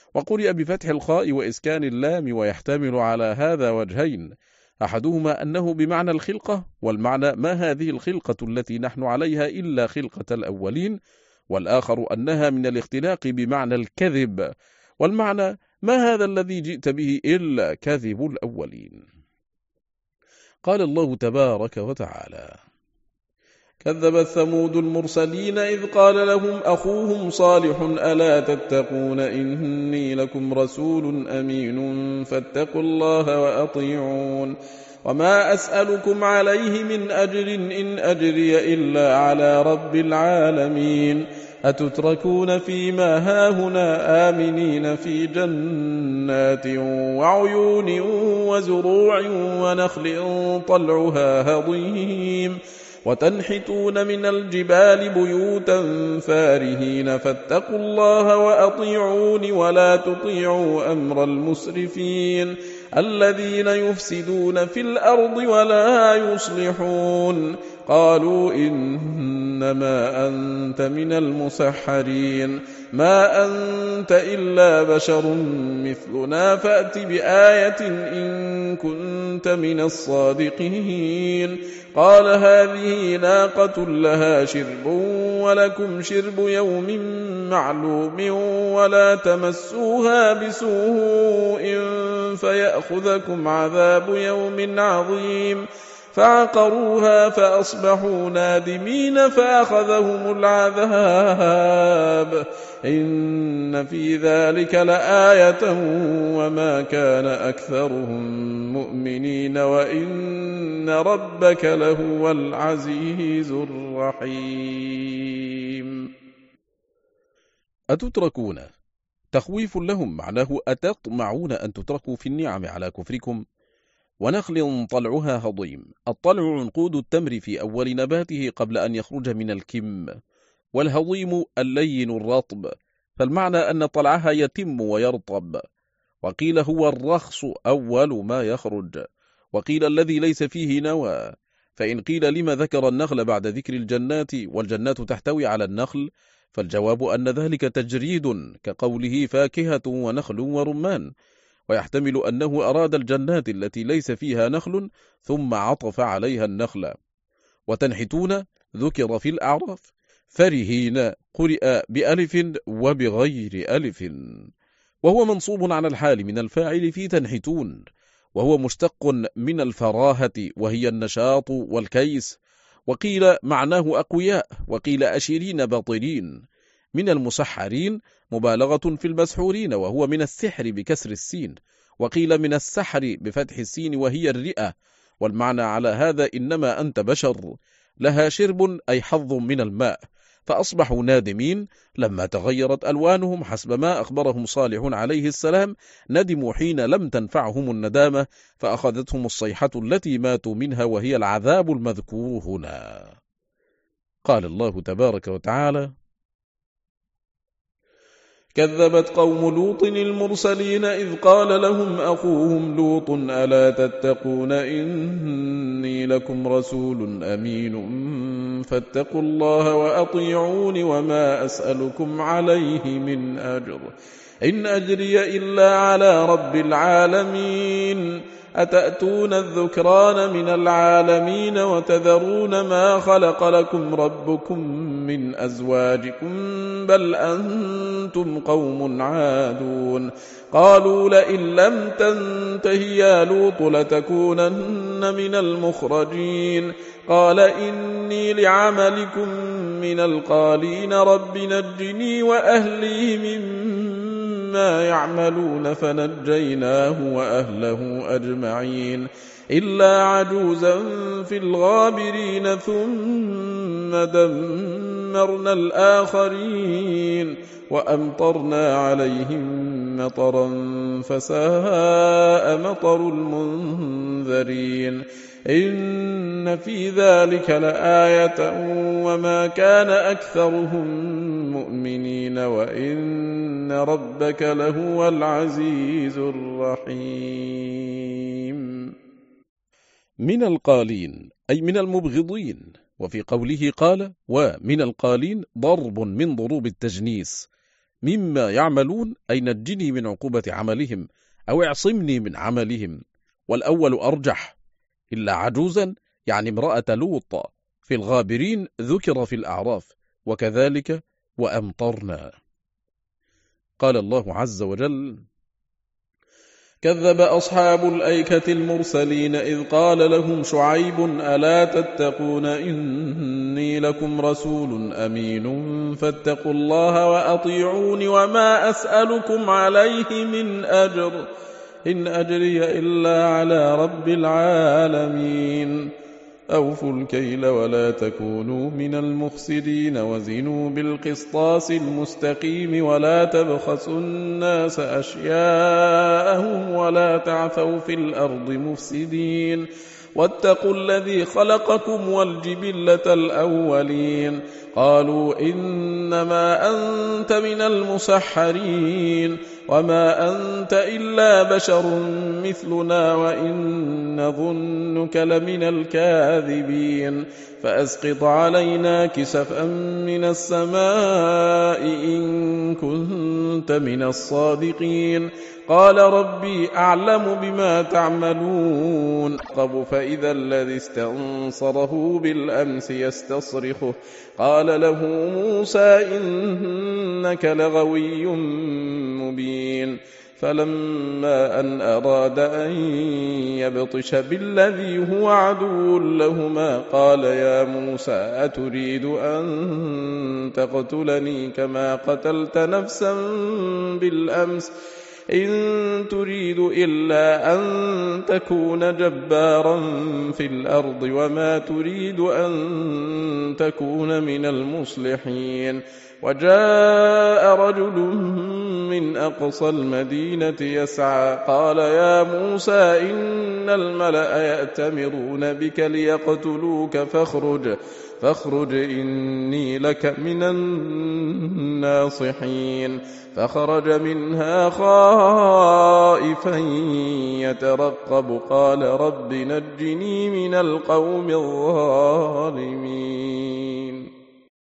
وقرئ بفتح الخاء وإسكان اللام، ويحتمل على هذا وجهين: أحدهما أنه بمعنى الخلقة، والمعنى ما هذه الخلقة التي نحن عليها إلا خلقة الأولين، والآخر أنها من الاختلاق بمعنى الكذب، والمعنى ما هذا الذي جئت به إلا كذب الأولين. قال الله تبارك وتعالى: كذبت ثمود المرسلين إذ قال لهم أخوهم صالح ألا تتقون إني لكم رسول أمين فاتقوا الله وأطيعون وما أسألكم عليه من أجر إن أجري إلا على رب العالمين أتتركون فيما هاهنا آمنين في جنات وعيون وزروع ونخل طلعها هضيم وتنحتون من الجبال بيوتا فارهين فاتقوا الله وأطيعون ولا تطيعوا أمر المسرفين الذين يفسدون في الأرض ولا يصلحون قالوا إنما أنت من المسحرين ما أنت إلا بشر مثلنا فأت بآية إن كنت من الصادقين قال هذه ناقة لها شرب ولكم شرب يوم معلوم ولا تمسوها بسوء فيأخذكم عذاب يوم عظيم فعقروها فأصبحوا نادمين فأخذهم العذاب إن في ذلك لآية وما كان أكثرهم مؤمنين وإن ربك لهو العزيز الرحيم. أتتركون تخويف لهم، معناه أتطمعون أن تتركوا في النعم على كفركم. ونخل طلعها هضيم، الطلع عنقود التمر في أول نباته قبل أن يخرج من الكم، والهضيم اللين الرطب، فالمعنى أن طلعها يتم ويرطب. وقيل هو الرخص أول ما يخرج، وقيل الذي ليس فيه نوى. فإن قيل لما ذكر النخل بعد ذكر الجنات والجنات تحتوي على النخل، فالجواب أن ذلك تجريد كقوله فاكهة ونخل ورمان، ويحتمل أنه أراد الجنات التي ليس فيها نخل ثم عطف عليها النخل. وتنحتون ذكر في الأعراف، فرهين قرئ بألف وبغير ألف، وهو منصوب على الحال من الفاعل في تنحتون، وهو مشتق من الفراهة وهي النشاط والكيس. وقيل معناه أقوياء، وقيل أشيرين باطلين. من المسحرين مبالغة في المسحورين، وهو من السحر بكسر السين، وقيل من السحر بفتح السين وهي الرئة. والمعنى على هذا إنما أنت بشر لها شرب أي حظ من الماء، فأصبحوا نادمين لما تغيرت ألوانهم حسب ما أخبرهم صالح عليه السلام. ندموا حين لم تنفعهم الندامة، فأخذتهم الصيحة التي ماتوا منها وهي العذاب المذكور هنا. قال الله تبارك وتعالى: كذبت قوم لوط المرسلين إذ قال لهم أخوهم لوط ألا تتقون إني لكم رسول أمين فاتقوا الله وأطيعون وما أسألكم عليه من أجر إن أجري إلا على رب العالمين أتأتون الذكران من العالمين وتذرون ما خلق لكم ربكم من أزواجكم بل أنتم قوم عادون قالوا لئن لم تنته يا لوط لتكونن من المخرجين قال إني لعملكم من القالين رب نجني وأهلي مما يعملون فنجيناه وأهله أجمعين إلا عجوزا في الغابرين ثم دمرنا الآخرين وأمطرنا عليهم مطرا فساء مطر المنذرين إن في ذلك لآية وما كان أكثرهم مؤمنين وإن ربك لهو العزيز الرحيم. من القالين أي من المبغضين. وفي قوله قال ومن القالين ضرب من ضروب التجنيس، مما يعملون أي نجني من عقوبة عملهم أو اعصمني من عملهم، والأول أرجح، إلا عجوزا يعني امرأة لوط في الغابرين ذكر في الأعراف، وكذلك وأمطرنا. قال الله عز وجل: كذب أصحاب الأيكة المرسلين إذ قال لهم شعيب ألا تتقون إني لكم رسول أمين فاتقوا الله وأطيعون وما أسألكم عليه من أجر إن أجري إلا على رب العالمين أوفوا الكيل ولا تكونوا من المخسرين وزنوا بالقسطاس المستقيم ولا تبخسوا الناس أشياءهم ولا تعثوا في الأرض مفسدين واتقوا الذي خلقكم والجبلة الأولين قالوا إنما أنت من المسحرين وما أنت إلا بشر مثلنا وإن نظنك لمن الكاذبين فأسقط علينا كسفا من السماء إن كنت من الصادقين قال ربي أعلم بما تعملون قب فإذا الذي استنصره بالأمس يستصرخه قال له موسى إنك لغوي مبين فلما أن أراد أن يبطش بالذي هو عدو لهما قال يا موسى أتريد أن تقتلني كما قتلت نفسا بالأمس إن تريد إلا أن تكون جبارا في الأرض وما تريد أن تكون من المصلحين وجاء رجل من أقصى المدينة يسعى قال يا موسى إن الملأ يأتمرون بك ليقتلوك فاخرج فاخرج إني لك من الناصحين فخرج منها خائفا يترقب قال رب نجني من القوم الظالمين.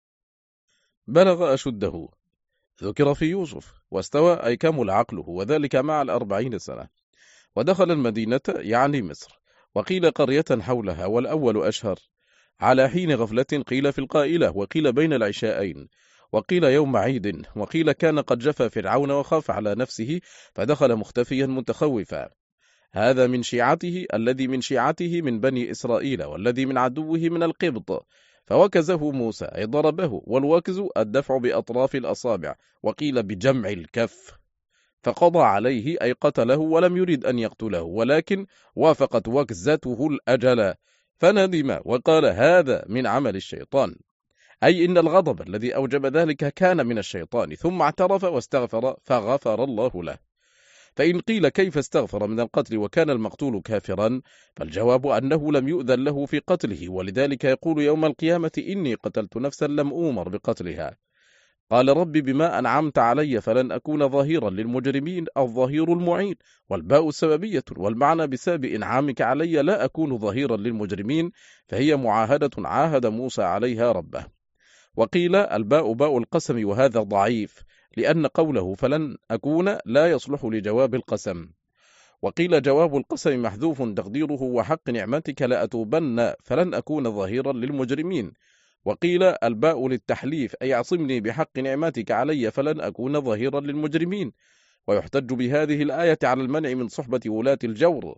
بلغ أشده، ذكر في يوسف، واستوى أي كمل عقله، وذلك مع الأربعين سنة، ودخل المدينة يعني مصر، وقيل قرية حولها، والأول أشهر، على حين غفلة قيل في القائلة، وقيل بين العشاءين، وقيل يوم عيد، وقيل كان قد جفى فرعون وخاف على نفسه فدخل مختفيا متخوفا. هذا من شيعته الذي من شيعته من بني إسرائيل، والذي من عدوه من القبط، فوكزه موسى أي ضربه، والوكز الدفع بأطراف الأصابع، وقيل بجمع الكف، فقضى عليه أي قتله ولم يريد أن يقتله، ولكن وافقت وكزته الأجل فندم وقال هذا من عمل الشيطان، أي إن الغضب الذي أوجب ذلك كان من الشيطان، ثم اعترف واستغفر فغفر الله له. فإن قيل كيف استغفر من القتل وكان المقتول كافرا، فالجواب أنه لم يؤذن له في قتله، ولذلك يقول يوم القيامة إني قتلت نفسا لم أؤمر بقتلها. قال رب بما أنعمت علي فلن أكون ظهيرا للمجرمين، الظهير المعين، والباء سببية، والمعنى بسبب إنعامك علي لا أكون ظهيرا للمجرمين، فهي معاهدة عاهد موسى عليها ربه. وقيل الباء باء القسم، وهذا ضعيف، لأن قوله فلن أكون لا يصلح لجواب القسم. وقيل جواب القسم محذوف تقديره وحق نعمتك لأتوبن فلن أكون ظهيرا للمجرمين. وقيل الباء للتحليف، أي اعصمني بحق نعمتك علي فلن أكون ظهيرا للمجرمين. ويحتج بهذه الآية على المنع من صحبة ولاة الجور.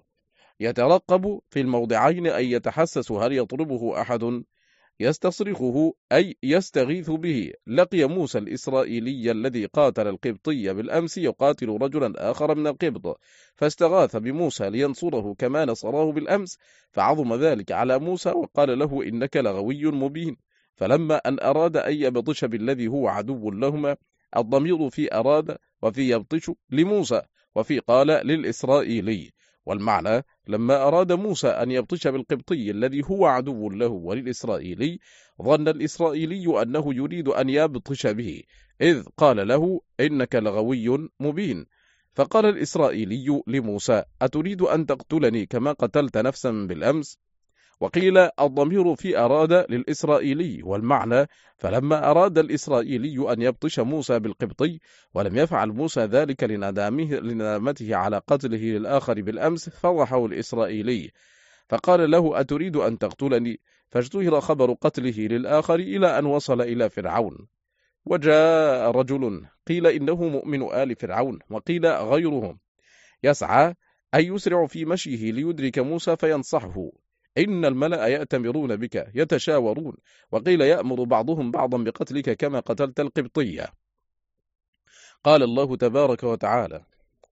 يترقب في الموضعين أي يتحسس هل يطلبه أحد يستصرخه أي يستغيث به. لقي موسى الإسرائيلي الذي قاتل القبطي بالأمس يقاتل رجلا آخر من القبط، فاستغاث بموسى لينصره كما نصره بالأمس، فعظم ذلك على موسى وقال له إنك لغوي مبين. فلما أن أراد أن يبطش بالذي هو عدو لهما، الضمير في أراد وفي يبطش لموسى، وفي قال للإسرائيلي، والمعنى لما أراد موسى أن يبطش بالقبطي الذي هو عدو له وللإسرائيلي، ظن الإسرائيلي أنه يريد أن يبطش به، إذ قال له إنك لغوي مبين. فقال الإسرائيلي لموسى أتريد أن تقتلني كما قتلت نفسا بالأمس؟ وقيل الضمير في أراد للإسرائيلي، والمعنى فلما أراد الإسرائيلي أن يبطش موسى بالقبطي ولم يفعل موسى ذلك لندامته على قتله للآخر بالأمس، فضحه الإسرائيلي فقال له أتريد أن تقتلني؟ فاشتهر خبر قتله للآخر إلى أن وصل إلى فرعون. وجاء رجل قيل إنه مؤمن آل فرعون، وقيل غيرهم، يسعى أي يسرع في مشيه ليدرك موسى فينصحه، إن الملأ يأتمرون بك يتشاورون، وقيل يأمر بعضهم بعضا بقتلك كما قتلت القبطية. قال الله تبارك وتعالى: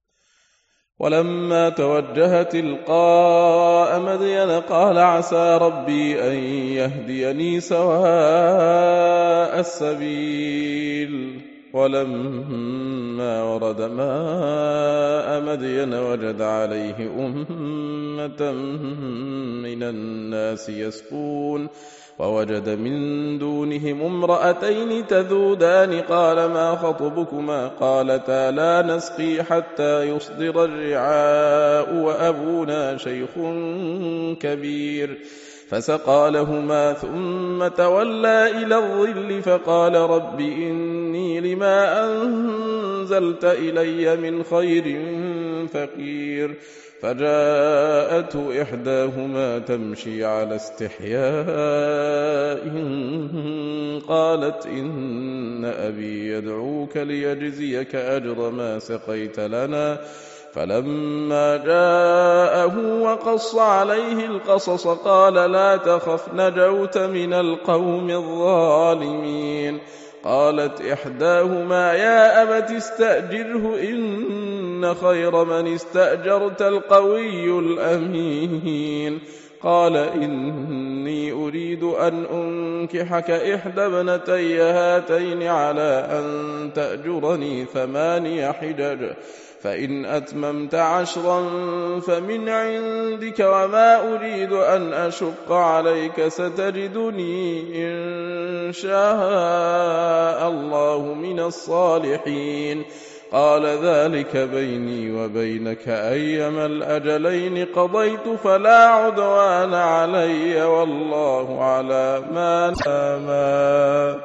ولما توجه تلقاء مدين قال عسى ربي أن يهديني سواء السبيل. ولما ورد ماء مدين وجد عليه أمة من الناس يسقون، ووجد من دونهم امرأتين تذودان قال ما خطبكما؟ قالتا لا نسقي حتى يصدر الرعاء وأبونا شيخ كبير. فسقى لهما ثم تولى إلى الظل فقال رب إني لما أنزلت إلي من خير فقير. فجاءته إحداهما تمشي على استحياء قالت إن أبي يدعوك ليجزيك أجر ما سقيت لنا. فلما جاءه وقص عليه القصص قال لا تخف نجوت من القوم الظالمين. قالت إحداهما يا أبت استأجره إن خير من استأجرت القوي الأمين. قال إني أريد أن أنكحك إحدى ابنتي هاتين على أن تأجرني ثماني حجج، فإن أتممت عشرا فمن عندك وما أريد أن أشق عليك ستجدني إن شاء الله من الصالحين. قال ذلك بيني وبينك أيما الأجلين قضيت فلا عدوان علي والله على ما نعمل.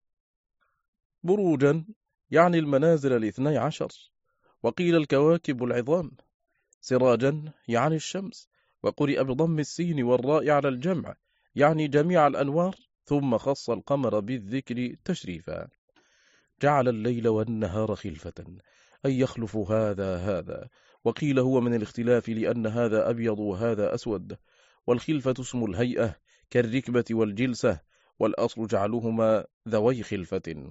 بروجا يعني المنازل الاثني عشر، وقيل الكواكب العظام. سراجا يعني الشمس، وقرئ بضم السين والراء على الجمع يعني جميع الأنوار، ثم خص القمر بالذكر تشريفا. جعل الليل والنهار خلفة أي يخلف هذا هذا، وقيل هو من الاختلاف لأن هذا أبيض وهذا أسود، والخلفة اسم الهيئة كالركبة والجلسة، والأصل جعلهما ذوي خلفة.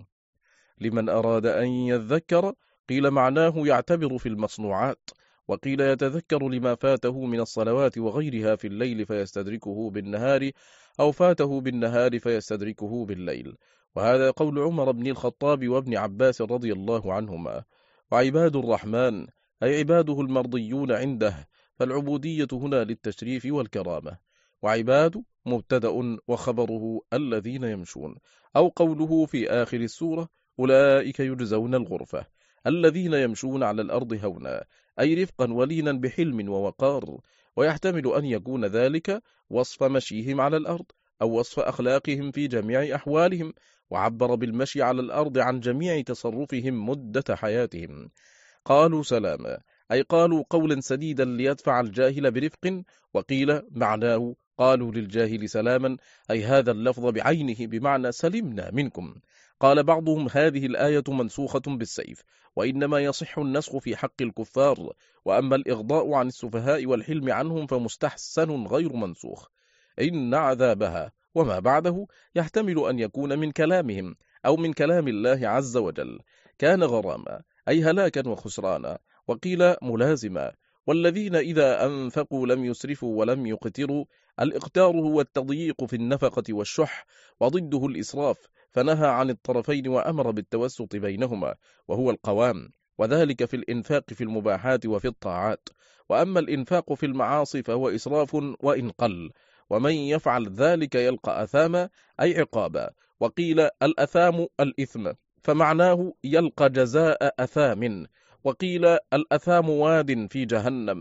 لمن أراد أن يذكر قيل معناه يعتبر في المصنوعات، وقيل يتذكر لما فاته من الصلوات وغيرها في الليل فيستدركه بالنهار، أو فاته بالنهار فيستدركه بالليل. وهذا قول عمر بن الخطاب وابن عباس رضي الله عنهما. وعباد الرحمن أي عباده المرضيون عنده، فالعبودية هنا للتشريف والكرامة. وعباد مبتدأ وخبره الذين يمشون، أو قوله في آخر السورة أولئك يجزون الغرفة، الذين يمشون على الأرض هونا أي رفقا ولينا بحلم ووقار. ويحتمل أن يكون ذلك وصف مشيهم على الأرض أو وصف أخلاقهم في جميع أحوالهم، وعبر بالمشي على الأرض عن جميع تصرفهم مدة حياتهم. قالوا سلاما أي قالوا قولا سديدا ليدفع الجاهل برفق، وقيل معناه قالوا للجاهل سلاما أي هذا اللفظ بعينه بمعنى سلمنا منكم. قال بعضهم هذه الآية منسوخة بالسيف، وإنما يصح النسخ في حق الكفار، وأما الإغضاء عن السفهاء والحلم عنهم فمستحسن غير منسوخ. إن عذابها وما بعده يحتمل أن يكون من كلامهم أو من كلام الله عز وجل. كان غراما أي هلاكا وخسرانا، وقيل ملازما. والذين إذا أنفقوا لم يسرفوا ولم يقتروا. الإقتار هو التضييق في النفقة والشح، وضده الإسراف، فنهى عن الطرفين وأمر بالتوسط بينهما، وهو القوام، وذلك في الإنفاق في المباحات وفي الطاعات. وأما الإنفاق في المعاصي فهو إسراف وإن قل، ومن يفعل ذلك يلقى أثاما أي عقابا. وقيل الأثام الإثم، فمعناه يلقى جزاء أثام. وقيل الأثام واد في جهنم،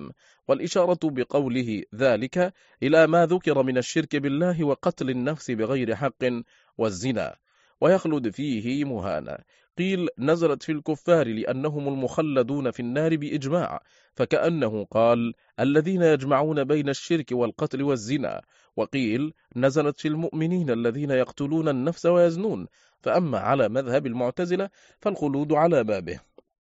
والإشارة بقوله ذلك إلى ما ذكر من الشرك بالله وقتل النفس بغير حق والزنا، ويخلد فيه مهانا. قيل نزلت في الكفار لأنهم المخلدون في النار بإجماع، فكأنه قال الذين يجمعون بين الشرك والقتل والزنا. وقيل نزلت في المؤمنين الذين يقتلون النفس ويزنون، فأما على مذهب المعتزلة فالخلود على بابه،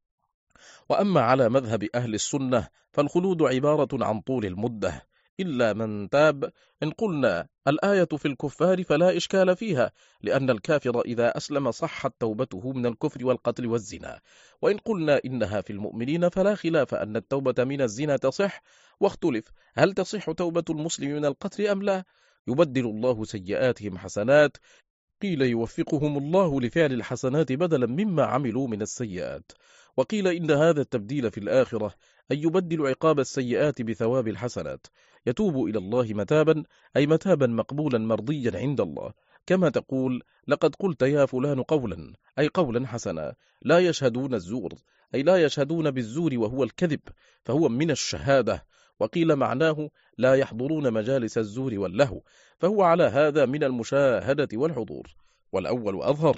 وأما على مذهب أهل السنة فالخلود عبارة عن طول المدة إلا من تاب. إن قلنا الآية في الكفار فلا إشكال فيها، لأن الكافر إذا أسلم صحت توبته من الكفر والقتل والزنا. وإن قلنا إنها في المؤمنين فلا خلاف أن التوبة من الزنا تصح، واختلف هل تصح توبة المسلم من القتل أم لا. يبدل الله سيئاتهم حسنات، قيل يوفقهم الله لفعل الحسنات بدلا مما عملوا من السيئات. وقيل إن هذا التبديل في الآخرة أن يبدل عقاب السيئات بثواب الحسنات، يتوب إلى الله متابا، أي متابا مقبولا مرضيا عند الله، كما تقول لقد قلت يا فلان قولا، أي قولا حسنا. لا يشهدون الزور، أي لا يشهدون بالزور وهو الكذب، فهو من الشهادة. وقيل معناه لا يحضرون مجالس الزور واللهو، فهو على هذا من المشاهدة والحضور، والأول أظهر.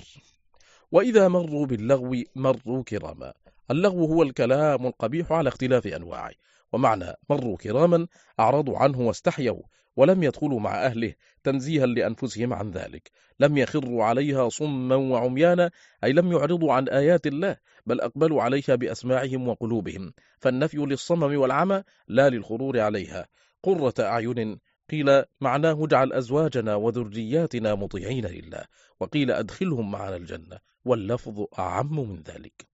وإذا مروا باللغو مروا كراما. اللغو هو الكلام القبيح على اختلاف أنواعه، ومعنى مروا كراما أعرضوا عنه واستحيوا، ولم يدخلوا مع أهله تنزيها لأنفسهم عن ذلك. لم يخروا عليها صما وعميانا، أي لم يعرضوا عن آيات الله، بل أقبلوا عليها بأسماعهم وقلوبهم، فالنفي للصمم والعمى لا للخرور عليها. قرة أعين، قيل معناه اجعل أزواجنا وذرياتنا مطيعين لله، وقيل أدخلهم معنا الجنة، واللفظ أعم من ذلك.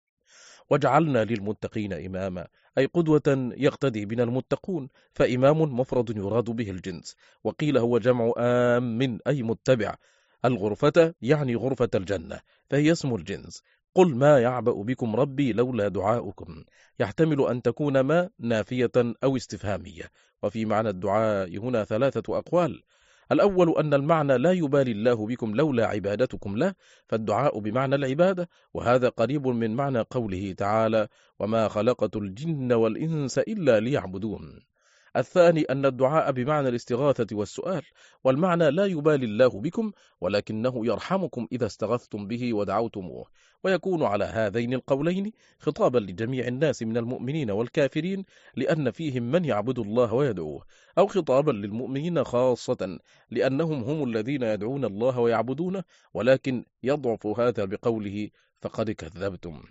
وجعلنا للمتقين إماما، أي قدوة يقتدي بنا المتقون، فإمام مفرد يراد به الجنس. وقيل هو جمع آم أي متبع. الغرفة يعني غرفة الجنة، فهي اسم الجنس. قل ما يعبأ بكم ربي لولا دعاؤكم، يحتمل أن تكون ما نافية أو استفهامية. وفي معنى الدعاء هنا ثلاثة أقوال. الأول أن المعنى لا يبالي الله بكم لولا عبادتكم له، فالدعاء بمعنى العبادة، وهذا قريب من معنى قوله تعالى وما خلقت الجن والإنس إلا ليعبدون. الثاني أن الدعاء بمعنى الاستغاثة والسؤال، والمعنى لا يبالي الله بكم ولكنه يرحمكم إذا استغثتم به ودعوتموه، ويكون على هذين القولين خطابا لجميع الناس من المؤمنين والكافرين، لأن فيهم من يعبد الله ويدعوه، أو خطابا للمؤمنين خاصة لأنهم هم الذين يدعون الله ويعبدونه، ولكن يضعف هذا بقوله فقد كذبتم.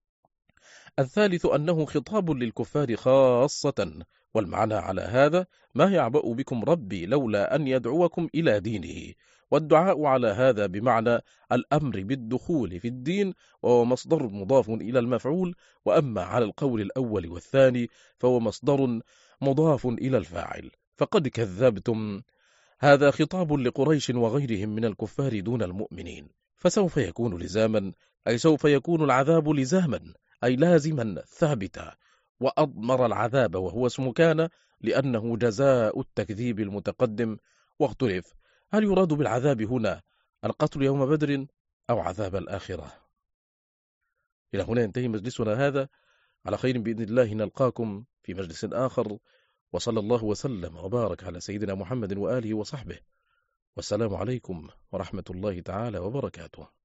الثالث أنه خطاب للكفار خاصة، والمعنى على هذا ما يعبأ بكم ربي لولا أن يدعوكم إلى دينه. والدعاء على هذا بمعنى الأمر بالدخول في الدين، وهو مصدر مضاف إلى المفعول. وأما على القول الأول والثاني فهو مصدر مضاف إلى الفاعل. فقد كذبتم هذا خطاب لقريش وغيرهم من الكفار دون المؤمنين، فسوف يكون لزاما، أي سوف يكون العذاب لزاما، أي لازما ثابتا. وأضمر العذاب وهو اسم كان، لأنه جزاء التكذيب المتقدم. واختلف هل يراد بالعذاب هنا القتل يوم بدر أو عذاب الآخرة. إلى هنا ينتهي مجلسنا هذا، على خير بإذن الله نلقاكم في مجلس آخر، وصلى الله وسلم وبارك على سيدنا محمد وآله وصحبه، والسلام عليكم ورحمة الله تعالى وبركاته.